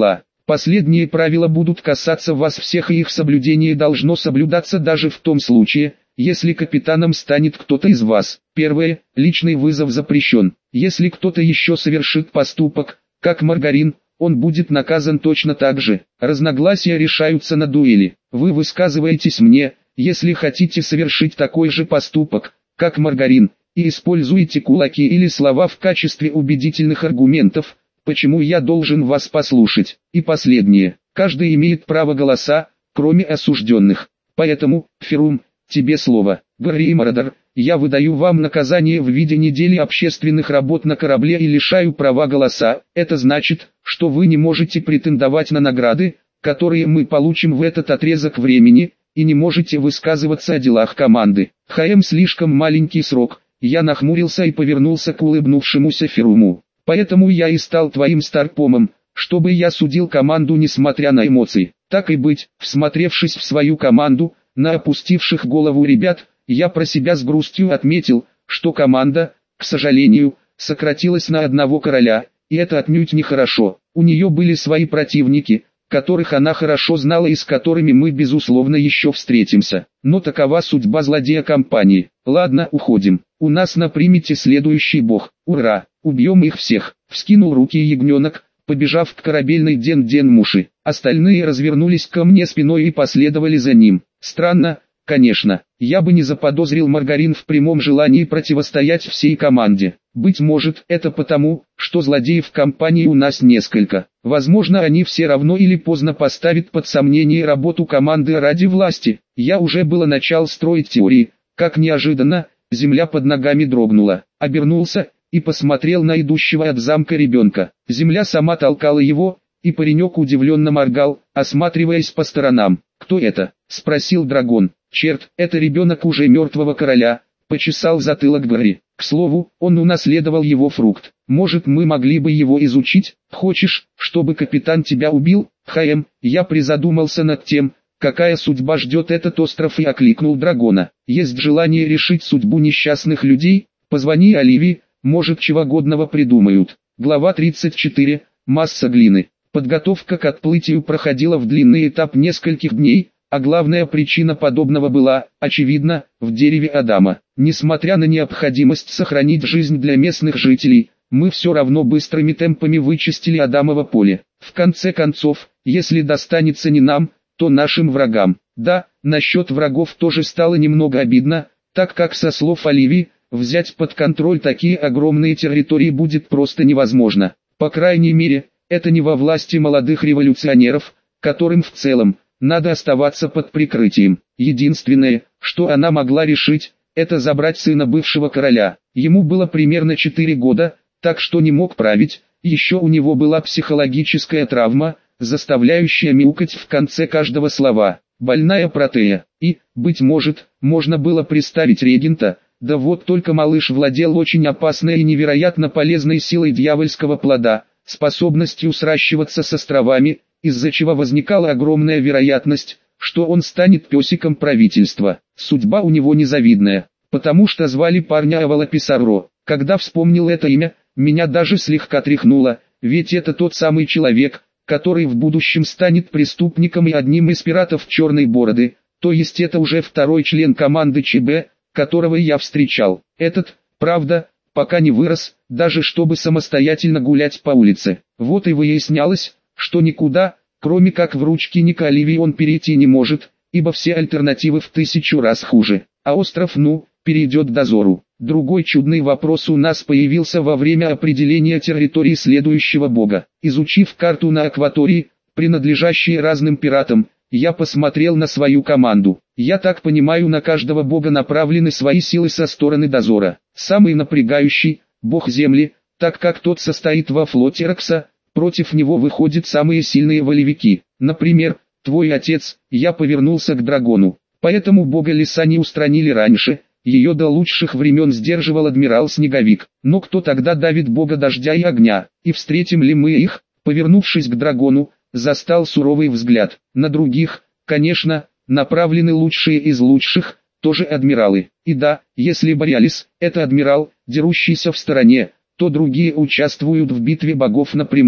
Последние правила будут касаться вас всех, и их соблюдение должно соблюдаться даже в том случае, если капитаном станет кто-то из вас. Первое. Личный вызов запрещен. Если кто-то еще совершит поступок, как Маргарин, он будет наказан точно так же. Разногласия решаются на дуэли. Вы высказываетесь мне, если хотите совершить такой же поступок, как Маргарин, и используете кулаки или слова в качестве убедительных аргументов, почему я должен вас послушать. И последнее. Каждый имеет право голоса, кроме осужденных. Поэтому, Ферум, тебе слово. Гарри Марадар, я выдаю вам наказание в виде недели общественных работ на корабле и лишаю права голоса. Это значит, что вы не можете претендовать на награды, которые мы получим в этот отрезок времени, и не можете высказываться о делах команды. ХМ слишком маленький срок. Я нахмурился и повернулся к улыбнувшемуся Феруму. Поэтому я и стал твоим старпомом, чтобы я судил команду несмотря на эмоции. Так и быть, всмотревшись в свою команду, на опустивших голову ребят, я про себя с грустью отметил, что команда, к сожалению, сократилась на одного короля, и это отнюдь нехорошо. У нее были свои противники, которых она хорошо знала и с которыми мы безусловно еще встретимся. Но такова судьба злодея компании. Ладно, уходим. У нас на примете следующий бог. Ура! Убьем их всех. Вскинул руки ягненок, побежав к корабельной Ден-Ден-Муши. Остальные развернулись ко мне спиной и последовали за ним. Странно, конечно. Я бы не заподозрил Маргарин в прямом желании противостоять всей команде. Быть может, это потому, что злодеев в компании у нас несколько. Возможно, они все равно или поздно поставят под сомнение работу команды ради власти. Я уже было начал строить теории, как неожиданно, земля под ногами дрогнула. Обернулся и посмотрел на идущего от замка ребенка. Земля сама толкала его, и паренек удивленно моргал, осматриваясь по сторонам. «Кто это?» — спросил дракон. «Черт, это ребенок уже мертвого короля», — почесал затылок Гарри. «К слову, он унаследовал его фрукт. Может, мы могли бы его изучить? Хочешь, чтобы капитан тебя убил?» «ХМ, я призадумался над тем, какая судьба ждет этот остров, и окликнул дракона. Есть желание решить судьбу несчастных людей? Позвони Оливии, может, чего годного придумают». Глава тридцать четыре. Масса глины. Подготовка к отплытию проходила в длинный этап нескольких дней, а главная причина подобного была, очевидно, в дереве Адама. Несмотря на необходимость сохранить жизнь для местных жителей, мы все равно быстрыми темпами вычистили Адамово поле. В конце концов, если достанется не нам, то нашим врагам. Да, насчет врагов тоже стало немного обидно, так как со слов Оливии, взять под контроль такие огромные территории будет просто невозможно. По крайней мере, это не во власти молодых революционеров, которым в целом надо оставаться под прикрытием. Единственное, что она могла решить, это забрать сына бывшего короля. Ему было примерно четыре года, так что не мог править, еще у него была психологическая травма, заставляющая мяукать в конце каждого слова. Больная протея. И, быть может, можно было приставить регента, да вот только малыш владел очень опасной и невероятно полезной силой дьявольского плода, способностью сращиваться с островами, из-за чего возникала огромная вероятность, что он станет песиком правительства. Судьба у него незавидная, потому что звали парня Авалаписаро. Когда вспомнил это имя, меня даже слегка тряхнуло, ведь это тот самый человек, который в будущем станет преступником и одним из пиратов Черной Бороды, то есть это уже второй член команды ЧБ, которого я встречал. Этот, правда, пока не вырос, даже чтобы самостоятельно гулять по улице. Вот и выяснялось, что никуда, кроме как в ручки Оливии, он перейти не может, ибо все альтернативы в тысячу раз хуже. А остров, ну, перейдет к дозору. Другой чудный вопрос у нас появился во время определения территории следующего бога. Изучив карту на акватории, принадлежащие разным пиратам, я посмотрел на свою команду. Я так понимаю, на каждого бога направлены свои силы со стороны дозора. Самый напрягающий – бог земли, так как тот состоит во флоте Рокса, против него выходят самые сильные волевики. Например, твой отец. Я повернулся к дракону. Поэтому бога леса не устранили раньше, ее до лучших времен сдерживал адмирал Снеговик. Но кто тогда давит бога дождя и огня? И встретим ли мы их? Повернувшись к дракону, застал суровый взгляд. На других, конечно, направлены лучшие из лучших, тоже адмиралы. И да, если Бориалис – это адмирал, дерущийся в стороне, то другие участвуют в битве богов напрямую.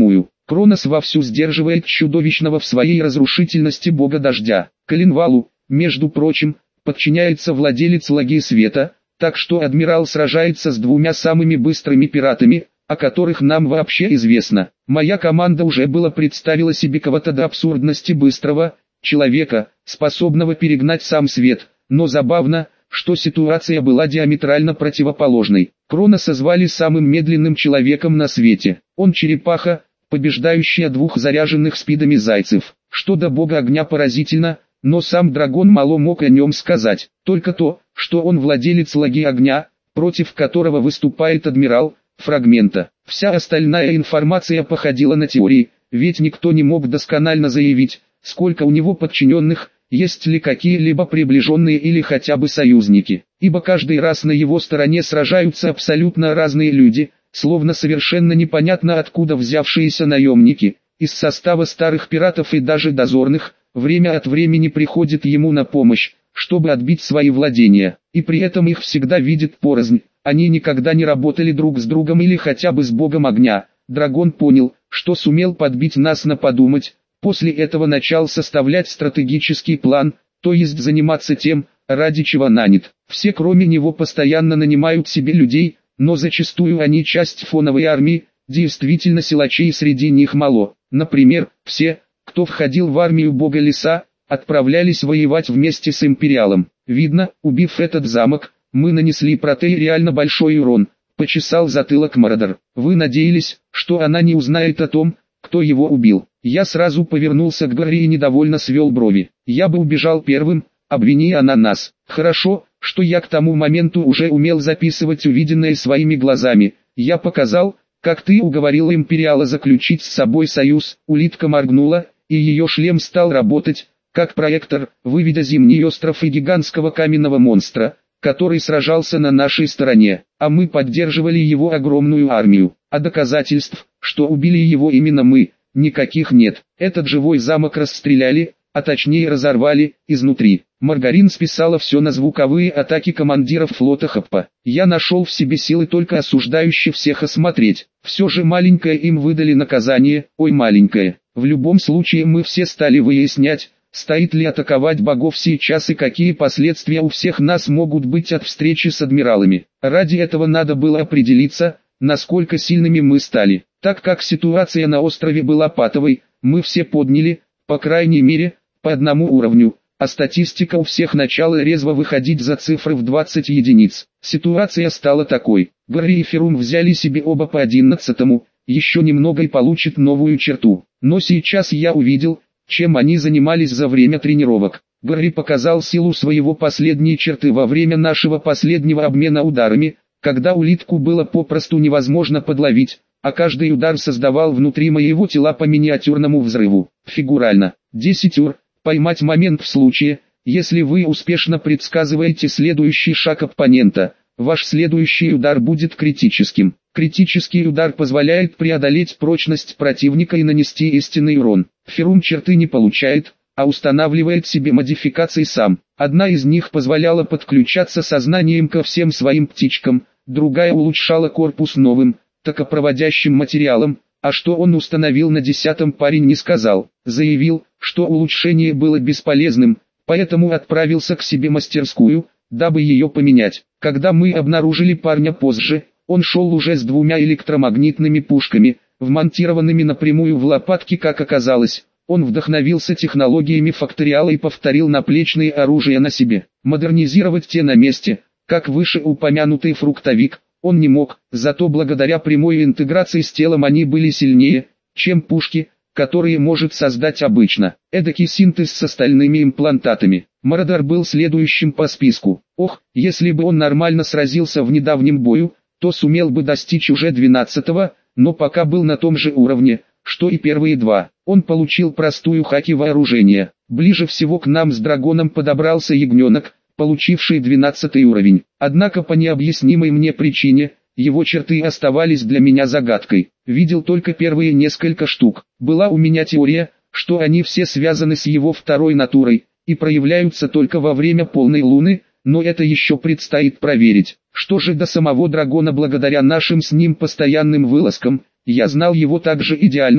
Кронос вовсю сдерживает чудовищного в своей разрушительности бога дождя. Коленвалу, между прочим, подчиняется владелец лаги света, так что адмирал сражается с двумя самыми быстрыми пиратами, о которых нам вообще известно. Моя команда уже было представила себе кого-то до абсурдности быстрого человека, способного перегнать сам свет, но забавно, что ситуация была диаметрально противоположной. Кроноса звали самым медленным человеком на свете. Он черепаха, побеждающая двух заряженных спидами зайцев. Что до бога огня поразительно, но сам дракон мало мог о нем сказать. Только то, что он владелец лаги огня, против которого выступает адмирал, фрагмента. Вся остальная информация походила на теории, ведь никто не мог досконально заявить, сколько у него подчиненных, есть ли какие-либо приближенные или хотя бы союзники. Ибо каждый раз на его стороне сражаются абсолютно разные люди, словно совершенно непонятно откуда взявшиеся наемники. Из состава старых пиратов и даже дозорных, время от времени приходит ему на помощь, чтобы отбить свои владения, и при этом их всегда видит порознь. Они никогда не работали друг с другом или хотя бы с богом огня. Дракон понял, что сумел подбить нас на подумать, после этого начал составлять стратегический план, то есть заниматься тем, ради чего нанят. Все кроме него постоянно нанимают себе людей, но зачастую они часть фоновой армии, действительно силачей среди них мало. Например, все, кто входил в армию бога леса, отправлялись воевать вместе с империалом. Видно, убив этот замок, мы нанесли Протеи реально большой урон, почесал затылок Мородор. Вы надеялись, что она не узнает о том, кто его убил. Я сразу повернулся к Гарри и недовольно свел брови. Я бы убежал первым, обвини она нас. Хорошо, что я к тому моменту уже умел записывать увиденное своими глазами. Я показал, как ты уговорила империала заключить с собой союз. Улитка моргнула, и ее шлем стал работать, как проектор, выведя Зимний остров и гигантского каменного монстра, который сражался на нашей стороне, а мы поддерживали его огромную армию. А доказательств, что убили его именно мы, никаких нет. Этот живой замок расстреляли, а точнее разорвали, изнутри. Маргарин списала все на звуковые атаки командиров флота Хаппа. Я нашел в себе силы только осуждающе всех осмотреть. Все же маленькое им выдали наказание, ой маленькое. В любом случае мы все стали выяснять, стоит ли атаковать богов сейчас и какие последствия у всех нас могут быть от встречи с адмиралами. Ради этого надо было определиться, насколько сильными мы стали. Так как ситуация на острове была патовой, мы все подняли, по крайней мере, по одному уровню, а статистика у всех начала резво выходить за цифры в двадцать единиц. Ситуация стала такой. Гарри и Ферум взяли себе оба по одиннадцатому, еще немного и получит новую черту. Но сейчас я увидел, чем они занимались за время тренировок. Гарри показал силу своего последней черты во время нашего последнего обмена ударами, когда улитку было попросту невозможно подловить, а каждый удар создавал внутри моего тела по миниатюрному взрыву. Фигурально. десять ур. Поймать момент в случае, если вы успешно предсказываете следующий шаг оппонента. Ваш следующий удар будет критическим. Критический удар позволяет преодолеть прочность противника и нанести истинный урон. Ферум черты не получает, а устанавливает себе модификации сам. Одна из них позволяла подключаться сознанием ко всем своим птичкам, другая улучшала корпус новым, токопроводящим материалом, а что он установил на десятом парень не сказал. Заявил, что улучшение было бесполезным, поэтому отправился к себе мастерскую, дабы ее поменять. Когда мы обнаружили парня позже, он шел уже с двумя электромагнитными пушками, вмонтированными напрямую в лопатки, как оказалось. Он вдохновился технологиями факториала и повторил наплечные оружия на себе. Модернизировать те на месте, как вышеупомянутый фруктовик, он не мог, зато благодаря прямой интеграции с телом они были сильнее, чем пушки, которые может создать обычно. Эдакий синтез с остальными имплантатами. Мородор был следующим по списку. Ох, если бы он нормально сразился в недавнем бою, то сумел бы достичь уже двенадцатого, но пока был на том же уровне, что и первые два. Он получил простую хаки вооружения. Ближе всего к нам с драконом подобрался ягненок, получивший двенадцатый уровень. Однако по необъяснимой мне причине, его черты оставались для меня загадкой. Видел только первые несколько штук. Была у меня теория, что они все связаны с его второй натурой, и проявляются только во время полной луны, но это еще предстоит проверить. Что же до самого дракона, благодаря нашим с ним постоянным вылазкам, я знал его так же идеально,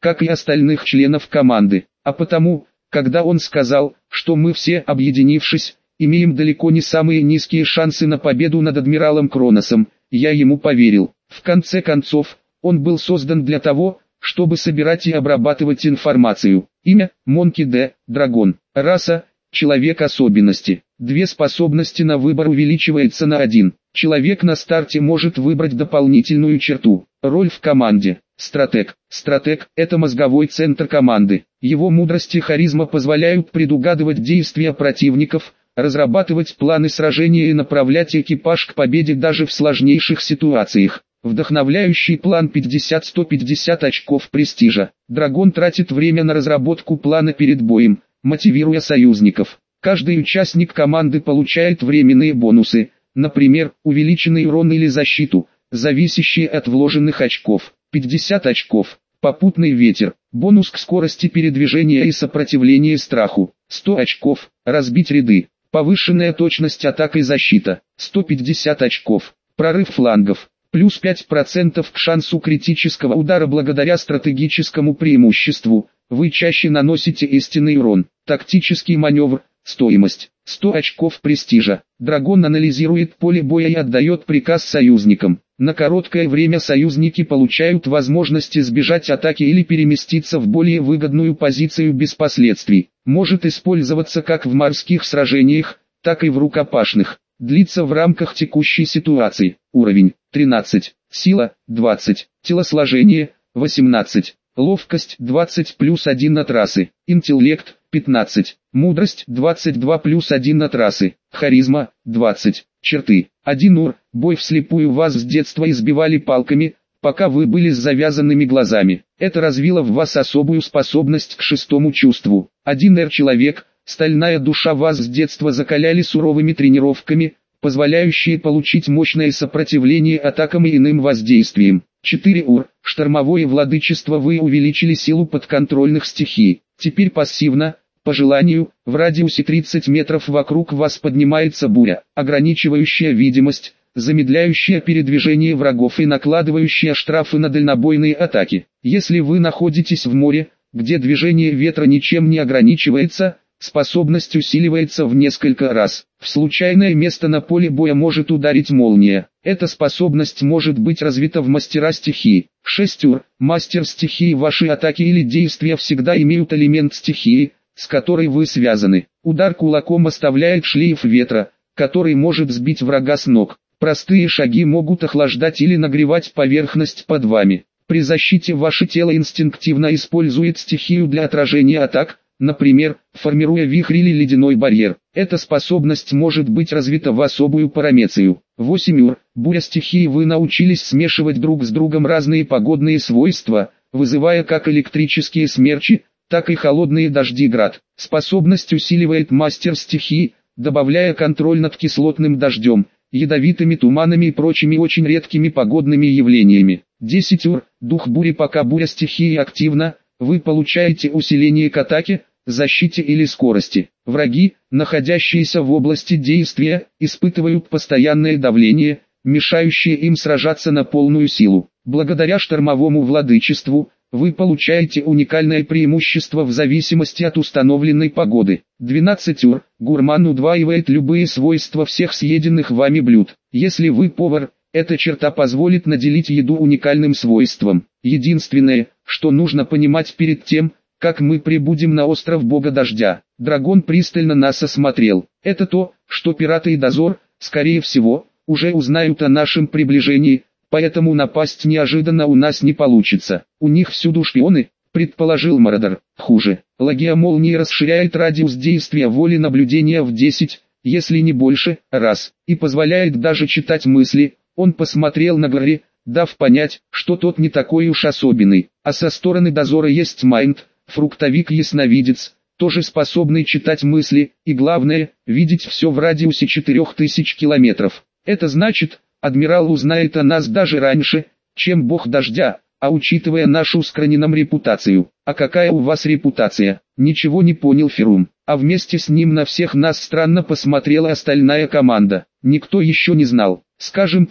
как и остальных членов команды. А потому, когда он сказал, что мы все, объединившись, имеем далеко не самые низкие шансы на победу над адмиралом Кроносом, я ему поверил. В конце концов, он был создан для того, чтобы собирать и обрабатывать информацию. Имя – Монки Д. Драгон. Раса – человек. Особенности. Две способности на выбор увеличивается на один. Человек на старте может выбрать дополнительную черту. Роль в команде. Стратег. Стратег – это мозговой центр команды. Его мудрость и харизма позволяют предугадывать действия противников, разрабатывать планы сражения и направлять экипаж к победе даже в сложнейших ситуациях. Вдохновляющий план пятьдесят сто пятьдесят очков престижа. Драгон тратит время на разработку плана перед боем, мотивируя союзников. Каждый участник команды получает временные бонусы, например, увеличенный урон или защиту, зависящие от вложенных очков. пятьдесят очков. Попутный ветер. Бонус к скорости передвижения и сопротивлению страху. сто очков. Разбить ряды. Повышенная точность атак и защита. сто пятьдесят очков. Прорыв флангов. Плюс пять процентов к шансу критического удара благодаря стратегическому преимуществу. Вы чаще наносите истинный урон. Тактический маневр. Стоимость. сто очков престижа. Драгон анализирует поле боя и отдает приказ союзникам. На короткое время союзники получают возможность избежать атаки или переместиться в более выгодную позицию без последствий. Может использоваться как в морских сражениях, так и в рукопашных. Длится в рамках текущей ситуации. Уровень тринадцать. Сила двадцать. Телосложение восемнадцать. Ловкость двадцать плюс один от расы. Интеллект пятнадцать. Мудрость двадцать два плюс один от расы. Харизма двадцать. Черты. один ур. Бой вслепую. Вас с детства избивали палками, пока вы были с завязанными глазами. Это развило в вас особую способность к шестому чувству. один эр. Человек. Стальная душа. Вас с детства закаляли суровыми тренировками, позволяющие получить мощное сопротивление атакам и иным воздействиям. четыре ур. Штормовое владычество. Вы увеличили силу подконтрольных стихий. Теперь пассивно, по желанию, в радиусе тридцать метров вокруг вас поднимается буря, ограничивающая видимость, замедляющая передвижение врагов и накладывающая штрафы на дальнобойные атаки. Если вы находитесь в море, где движение ветра ничем не ограничивается, способность усиливается в несколько раз. В случайное место на поле боя может ударить молния. Эта способность может быть развита в мастера стихии. шесть ур. Мастер стихии. Ваши атаки или действия всегда имеют элемент стихии, с которой вы связаны. Удар кулаком оставляет шлейф ветра, который может сбить врага с ног. Простые шаги могут охлаждать или нагревать поверхность под вами. При защите ваше тело инстинктивно использует стихию для отражения атак, например, формируя вихрь или ледяной барьер. Эта способность может быть развита в особую парамецию. восемь ур. Буря стихии. Вы научились смешивать друг с другом разные погодные свойства, вызывая как электрические смерчи, так и холодные дожди град. Способность усиливает мастер стихии, добавляя контроль над кислотным дождем, ядовитыми туманами и прочими очень редкими погодными явлениями. десять ур. Дух бури. Пока буря стихии активна, вы получаете усиление к атаке, защите или скорости. Враги, находящиеся в области действия, испытывают постоянное давление, мешающее им сражаться на полную силу. Благодаря штормовому владычеству, вы получаете уникальное преимущество в зависимости от установленной погоды. двенадцать ур. Гурман удваивает любые свойства всех съеденных вами блюд. Если вы повар, эта черта позволит наделить еду уникальным свойством. Единственное, что нужно понимать перед тем, как мы прибудем на остров Бога Дождя. Драгон пристально нас осмотрел. Это то, что пираты и дозор, скорее всего, уже узнают о нашем приближении, поэтому напасть неожиданно у нас не получится. У них всюду шпионы, предположил Мародер. Хуже. Логия молнии расширяет радиус действия воли наблюдения в десять, если не больше, раз, и позволяет даже читать мысли. Он посмотрел на Гарри, дав понять, что тот не такой уж особенный. А со стороны дозора есть Майнд, фруктовик-ясновидец, тоже способный читать мысли, и главное, видеть все в радиусе четырех тысяч километров. Это значит, адмирал узнает о нас даже раньше, чем бог дождя, а учитывая нашу с Кранином репутацию. А какая у вас репутация? Ничего не понял Ферум. А вместе с ним на всех нас странно посмотрела остальная команда. Никто еще не знал. Скажем так,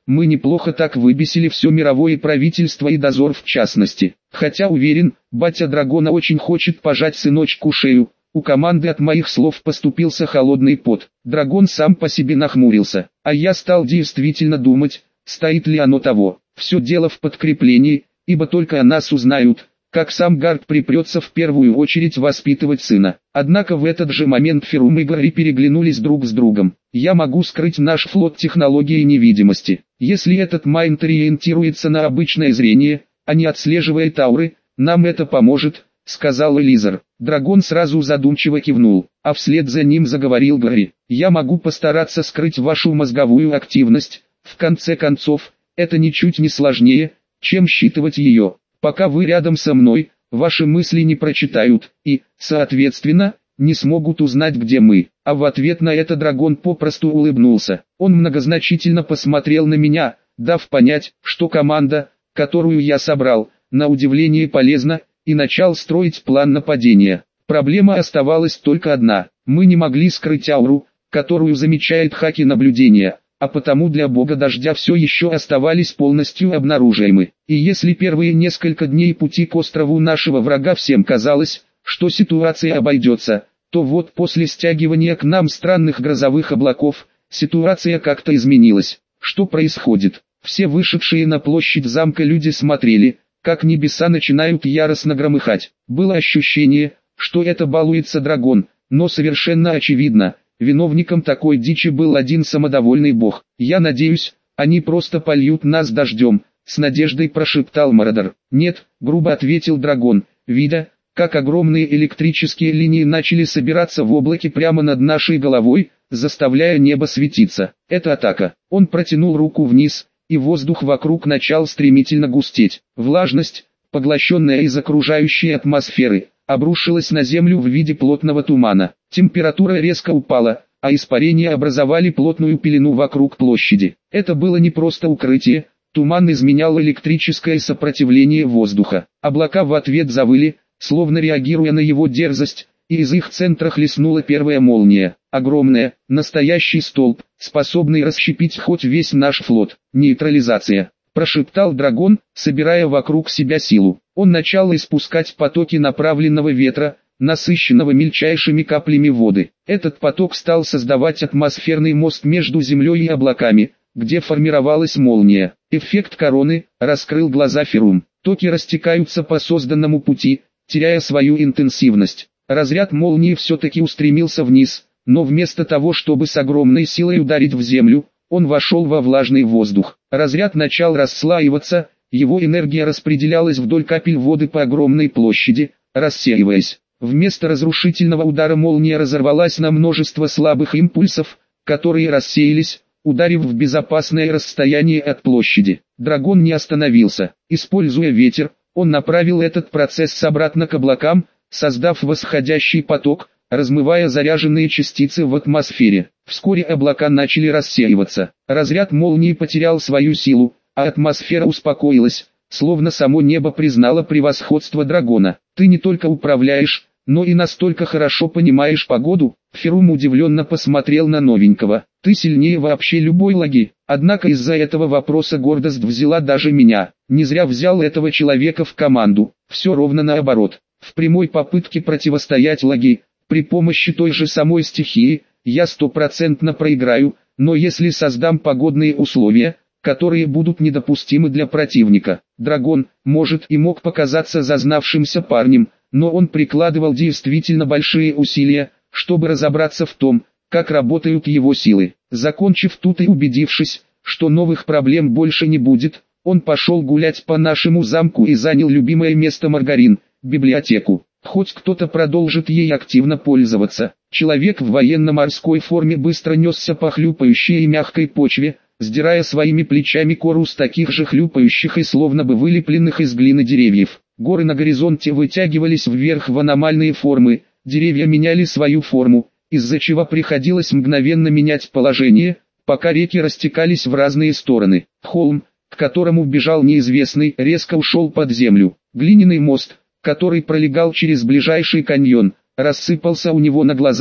мы неплохо так выбесили все мировое правительство и дозор в частности. Хотя уверен, батя Драгона очень хочет пожать сыночку шею. У команды от моих слов поступился холодный пот. Драгон сам по себе нахмурился, а я стал действительно думать, стоит ли оно того. Все дело в подкреплении, ибо только о нас узнают, как сам Гард припрется в первую очередь воспитывать сына. Однако в этот же момент Ферум и Гарри переглянулись друг с другом. Я могу скрыть наш флот технологией невидимости. Если этот майнд ориентируется на обычное зрение, а не отслеживает ауры, нам это поможет, сказал Элизар. Драгон сразу задумчиво кивнул, а вслед за ним заговорил Гарри. Я могу постараться скрыть вашу мозговую активность, в конце концов, это ничуть не сложнее, чем считывать ее. Пока вы рядом со мной, ваши мысли не прочитают, и, соответственно, не смогут узнать, где мы. А в ответ на это Драгон попросту улыбнулся. Он многозначительно посмотрел на меня, дав понять, что команда, которую я собрал, на удивление полезна, и начал строить план нападения. Проблема оставалась только одна. Мы не могли скрыть ауру, которую замечает хаки наблюдения, а потому для бога дождя все еще оставались полностью обнаружаемы. И если первые несколько дней пути к острову нашего врага всем казалось, что ситуация обойдется, то вот после стягивания к нам странных грозовых облаков, ситуация как-то изменилась. Что происходит? Все вышедшие на площадь замка люди смотрели, как небеса начинают яростно громыхать. Было ощущение, что это балуется Драгон, но совершенно очевидно, виновником такой дичи был один самодовольный бог. «Я надеюсь, они просто польют нас дождем», — с надеждой прошептал Мородор. «Нет», — грубо ответил Драгон, видя, как огромные электрические линии начали собираться в облаке прямо над нашей головой, заставляя небо светиться. «Это атака». Он протянул руку вниз, и воздух вокруг начал стремительно густеть. Влажность, поглощенная из окружающей атмосферы, обрушилась на землю в виде плотного тумана. Температура резко упала, а испарения образовали плотную пелену вокруг площади. Это было не просто укрытие, туман изменял электрическое сопротивление воздуха. Облака в ответ завыли, словно реагируя на его дерзость, и из их центра хлестнула первая молния. Огромная, настоящий столб, способный расщепить хоть весь наш флот. «Нейтрализация», — прошептал Драгон, собирая вокруг себя силу. Он начал испускать потоки направленного ветра, насыщенного мельчайшими каплями воды. Этот поток стал создавать атмосферный мост между землей и облаками, где формировалась молния. Эффект короны, раскрыл глаза Ферум. Токи растекаются по созданному пути, теряя свою интенсивность. Разряд молнии все-таки устремился вниз, но вместо того, чтобы с огромной силой ударить в землю, он вошел во влажный воздух. Разряд начал расслаиваться, его энергия распределялась вдоль капель воды по огромной площади, рассеиваясь. Вместо разрушительного удара молния разорвалась на множество слабых импульсов, которые рассеялись, ударив в безопасное расстояние от площади. Драгон не остановился. Используя ветер, он направил этот процесс обратно к облакам, создав восходящий поток, размывая заряженные частицы в атмосфере. Вскоре облака начали рассеиваться. Разряд молнии потерял свою силу, а атмосфера успокоилась, словно само небо признало превосходство Драгона. «Ты не только управляешь, но и настолько хорошо понимаешь погоду». Ферум удивленно посмотрел на новенького. «Ты сильнее вообще любой лаги». Однако из-за этого вопроса гордость взяла даже меня. Не зря взял этого человека в команду. Все ровно наоборот. В прямой попытке противостоять лаги, при помощи той же самой стихии, я стопроцентно проиграю, но если создам погодные условия, которые будут недопустимы для противника. Драгон, может, и мог показаться зазнавшимся парнем, но он прикладывал действительно большие усилия, чтобы разобраться в том, как работают его силы. Закончив тут и убедившись, что новых проблем больше не будет, он пошел гулять по нашему замку и занял любимое место Маргарин, библиотеку. Хоть кто-то продолжит ей активно пользоваться. Человек в военно-морской форме быстро несся по хлюпающей и мягкой почве, сдирая своими плечами кору с таких же хлюпающих и словно бы вылепленных из глины деревьев. Горы на горизонте вытягивались вверх в аномальные формы, деревья меняли свою форму, из-за чего приходилось мгновенно менять положение, пока реки растекались в разные стороны. Холм, к которому бежал неизвестный, резко ушел под землю. Глиняный мост, который пролегал через ближайший каньон, рассыпался у него на глазах,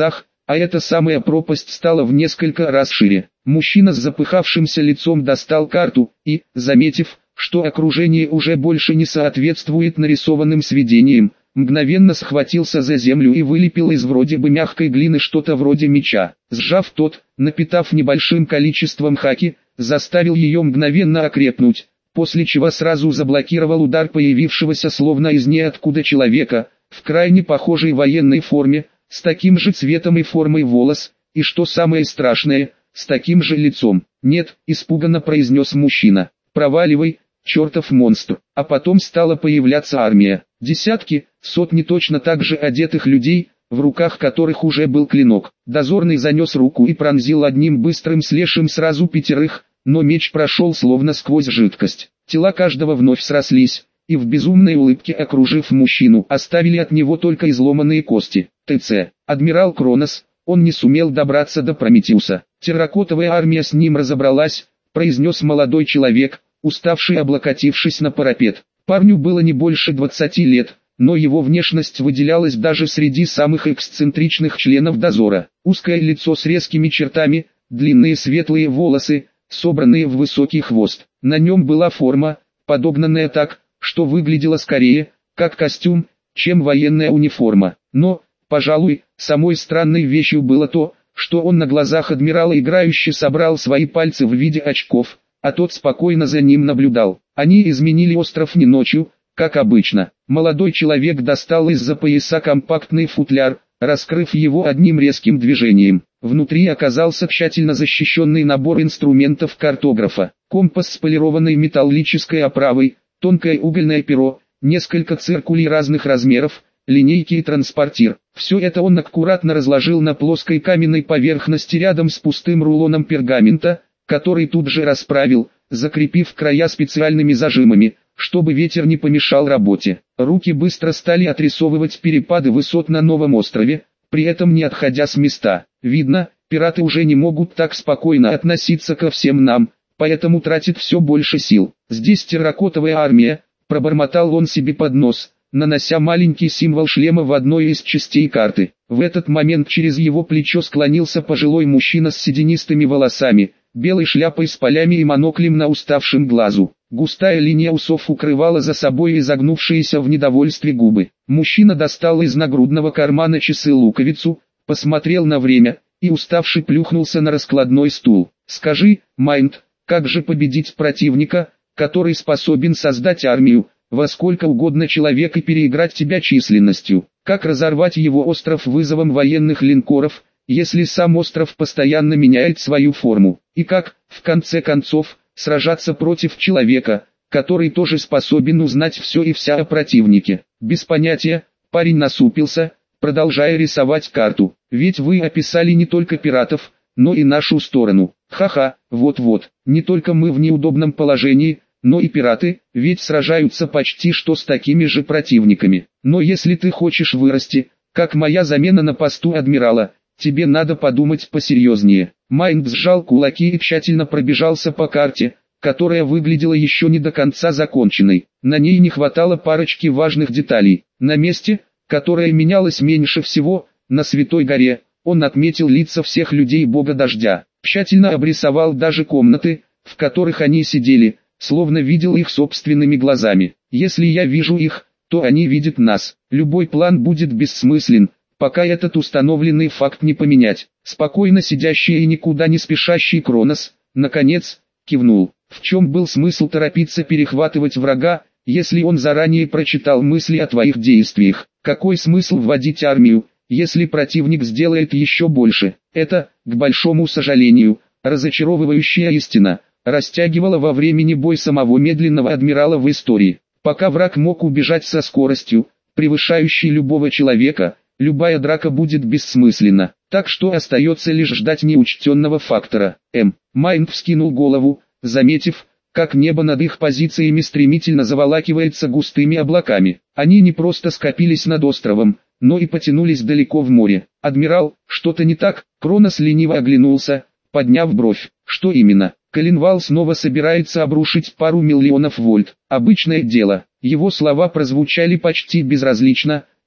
а эта самая пропасть стала в несколько раз шире. Мужчина с запыхавшимся лицом достал карту и, заметив, что окружение уже больше не соответствует нарисованным сведениям, мгновенно схватился за землю и вылепил из вроде бы мягкой глины что-то вроде меча. Сжав тот, напитав небольшим количеством хаки, заставил ее мгновенно окрепнуть, после чего сразу заблокировал удар появившегося словно из ниоткуда человека, в крайне похожей военной форме, с таким же цветом и формой волос, и что самое страшное, с таким же лицом. «Нет», — испуганно произнес мужчина, — «проваливай, чертов монстр». А потом стала появляться армия, десятки, сотни точно так же одетых людей, в руках которых уже был клинок. Дозорный занес руку и пронзил одним быстрым слешим сразу пятерых, но меч прошел словно сквозь жидкость. Тела каждого вновь срослись, и в безумной улыбке, окружив мужчину, оставили от него только изломанные кости. ТЦ. Адмирал Кронос, он не сумел добраться до Прометеуса. Терракотовая армия с ним разобралась, произнес молодой человек, уставший, облокотившись на парапет. Парню было не больше двадцати лет, но его внешность выделялась даже среди самых эксцентричных членов дозора. Узкое лицо с резкими чертами, длинные светлые волосы, собранные в высокий хвост. На нем была форма, подогнанная так, что выглядела скорее, как костюм, чем военная униформа. Но, пожалуй, самой странной вещью было то, что он на глазах адмирала играюще собрал свои пальцы в виде очков, а тот спокойно за ним наблюдал. Они изменили остров не ночью, как обычно. Молодой человек достал из-за пояса компактный футляр, раскрыв его одним резким движением. Внутри оказался тщательно защищенный набор инструментов картографа, компас с полированной металлической оправой, тонкое угольное перо, несколько циркулей разных размеров, линейки и транспортир. Все это он аккуратно разложил на плоской каменной поверхности рядом с пустым рулоном пергамента, который тут же расправил, закрепив края специальными зажимами, чтобы ветер не помешал работе. Руки быстро стали отрисовывать перепады высот на новом острове, при этом не отходя с места. Видно, пираты уже не могут так спокойно относиться ко всем нам, поэтому тратят все больше сил. Здесь терракотовая армия, пробормотал он себе под нос, нанося маленький символ шлема в одной из частей карты. В этот момент через его плечо склонился пожилой мужчина с сединистыми волосами, белой шляпой с полями и моноклем на уставшем глазу. Густая линия усов укрывала за собой изогнувшиеся в недовольстве губы. Мужчина достал из нагрудного кармана часы-луковицу, посмотрел на время, и уставший плюхнулся на раскладной стул. «Скажи, Майнд, как же победить противника, который способен создать армию, во сколько угодно человек и переиграть тебя численностью? Как разорвать его остров вызовом военных линкоров, если сам остров постоянно меняет свою форму? И как, в конце концов, сражаться против человека, который тоже способен узнать все и вся о противнике?» «Без понятия», парень насупился, продолжая рисовать карту. «Ведь вы описали не только пиратов, но и нашу сторону». «Ха-ха, вот-вот, не только мы в неудобном положении, но и пираты, ведь сражаются почти что с такими же противниками. Но если ты хочешь вырасти, как моя замена на посту адмирала, тебе надо подумать посерьезнее». Майнд сжал кулаки и тщательно пробежался по карте, которая выглядела еще не до конца законченной. На ней не хватало парочки важных деталей. На месте, которое менялось меньше всего, на Святой горе, он отметил лица всех людей бога дождя. Тщательно обрисовал даже комнаты, в которых они сидели, словно видел их собственными глазами. «Если я вижу их, то они видят нас. Любой план будет бессмыслен, пока этот установленный факт не поменять». Спокойно сидящий и никуда не спешащий Кронос, наконец, кивнул. В чем был смысл торопиться перехватывать врага, если он заранее прочитал мысли о твоих действиях? Какой смысл вводить армию, если противник сделает еще больше? Это, к большому сожалению, разочаровывающая истина, растягивала во времени бой самого медленного адмирала в истории. Пока враг мог убежать со скоростью, превышающей любого человека, любая драка будет бессмысленна. Так что остается лишь ждать неучтенного фактора. М. Майнд вскинул голову, заметив, как небо над их позициями стремительно заволакивается густыми облаками. Они не просто скопились над островом, но и потянулись далеко в море. «Адмирал, что-то не так?» Кронос лениво оглянулся, подняв бровь. «Что именно?» «Коленвал снова собирается обрушить пару миллионов вольт. Обычное дело». Его слова прозвучали почти безразлично,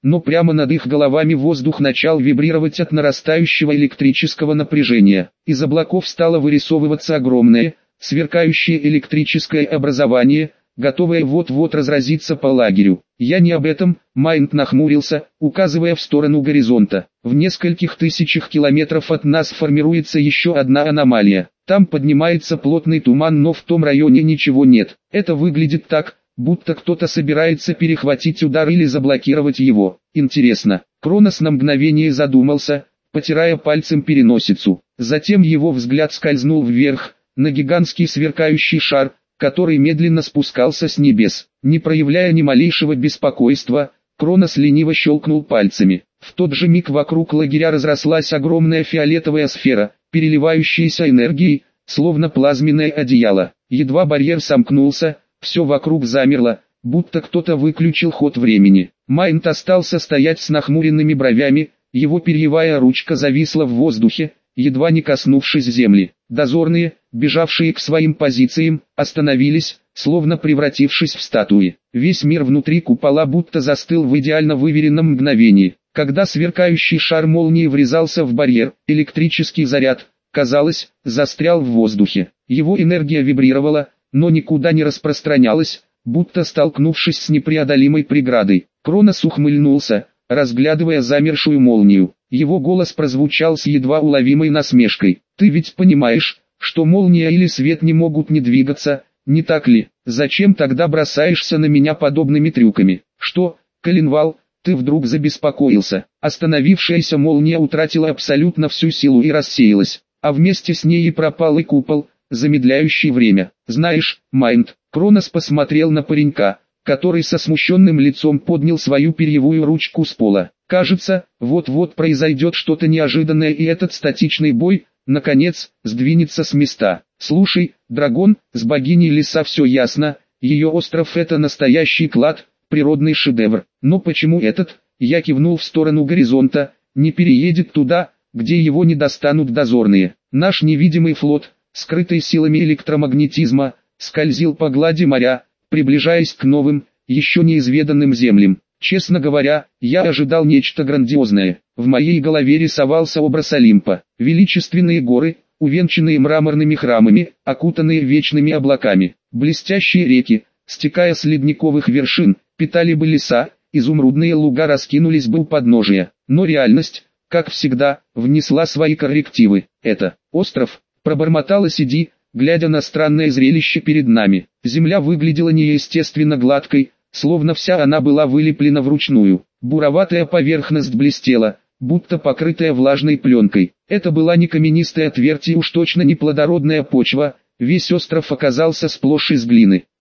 но прямо над их головами воздух начал вибрировать от нарастающего электрического напряжения. Из облаков стало вырисовываться огромное, сверкающее электрическое образование, готовое вот-вот разразиться по лагерю. Я не об этом, Майнд нахмурился, указывая в сторону горизонта. В нескольких тысячах километров от нас формируется еще одна аномалия. Там поднимается плотный туман, но в том районе ничего нет. Это выглядит так, будто кто-то собирается перехватить удар или заблокировать его. Интересно. Кронос на мгновение задумался, потирая пальцем переносицу. Затем его взгляд скользнул вверх, на гигантский сверкающий шар, который медленно спускался с небес. Не проявляя ни малейшего беспокойства, Кронос лениво щелкнул пальцами. В тот же миг вокруг лагеря разрослась огромная фиолетовая сфера, переливающаяся энергией, словно плазменное одеяло. Едва барьер сомкнулся, все вокруг замерло, будто кто-то выключил ход времени. Майнд остался стоять с нахмуренными бровями, его перьевая ручка зависла в воздухе, едва не коснувшись земли. Дозорные, бежавшие к своим позициям, остановились, словно превратившись в статуи. Весь мир внутри купола будто застыл в идеально выверенном мгновении. Когда сверкающий шар молнии врезался в барьер, электрический заряд, казалось, застрял в воздухе. Его энергия вибрировала, но никуда не распространялась, будто столкнувшись с непреодолимой преградой. Кронос ухмыльнулся, разглядывая замершую молнию. Его голос прозвучал с едва уловимой насмешкой. «Ты ведь понимаешь, что молния или свет не могут не двигаться, не так ли? Зачем тогда бросаешься на меня подобными трюками?» «Что, Коленвал, ты вдруг забеспокоился?» Остановившаяся молния утратила абсолютно всю силу и рассеялась, а вместе с ней и пропал и купол, замедляющий время. «Знаешь, Майнд», Кронос посмотрел на паренька, который со смущенным лицом поднял свою перьевую ручку с пола. «Кажется, вот-вот произойдет что-то неожиданное, и этот статичный бой, наконец, сдвинется с места. Слушай, Драгон, с богиней леса все ясно, ее остров — это настоящий клад, природный шедевр. Но почему этот, я кивнул в сторону горизонта, не переедет туда, где его не достанут дозорные? Наш невидимый флот, скрытый силами электромагнетизма, скользил по глади моря, приближаясь к новым, еще неизведанным землям. Честно говоря, я ожидал нечто грандиозное. В моей голове рисовался образ Олимпа. Величественные горы, увенчанные мраморными храмами, окутанные вечными облаками. Блестящие реки, стекая с ледниковых вершин, питали бы леса, изумрудные луга раскинулись бы у подножия. Но реальность, как всегда, внесла свои коррективы. «Это остров», — пробормотала Сиди, глядя на странное зрелище перед нами. Земля выглядела неестественно гладкой, словно вся она была вылеплена вручную. Буроватая поверхность блестела, будто покрытая влажной пленкой. Это была не каменистая твердь и уж точно не плодородная почва, весь остров оказался сплошь из глины.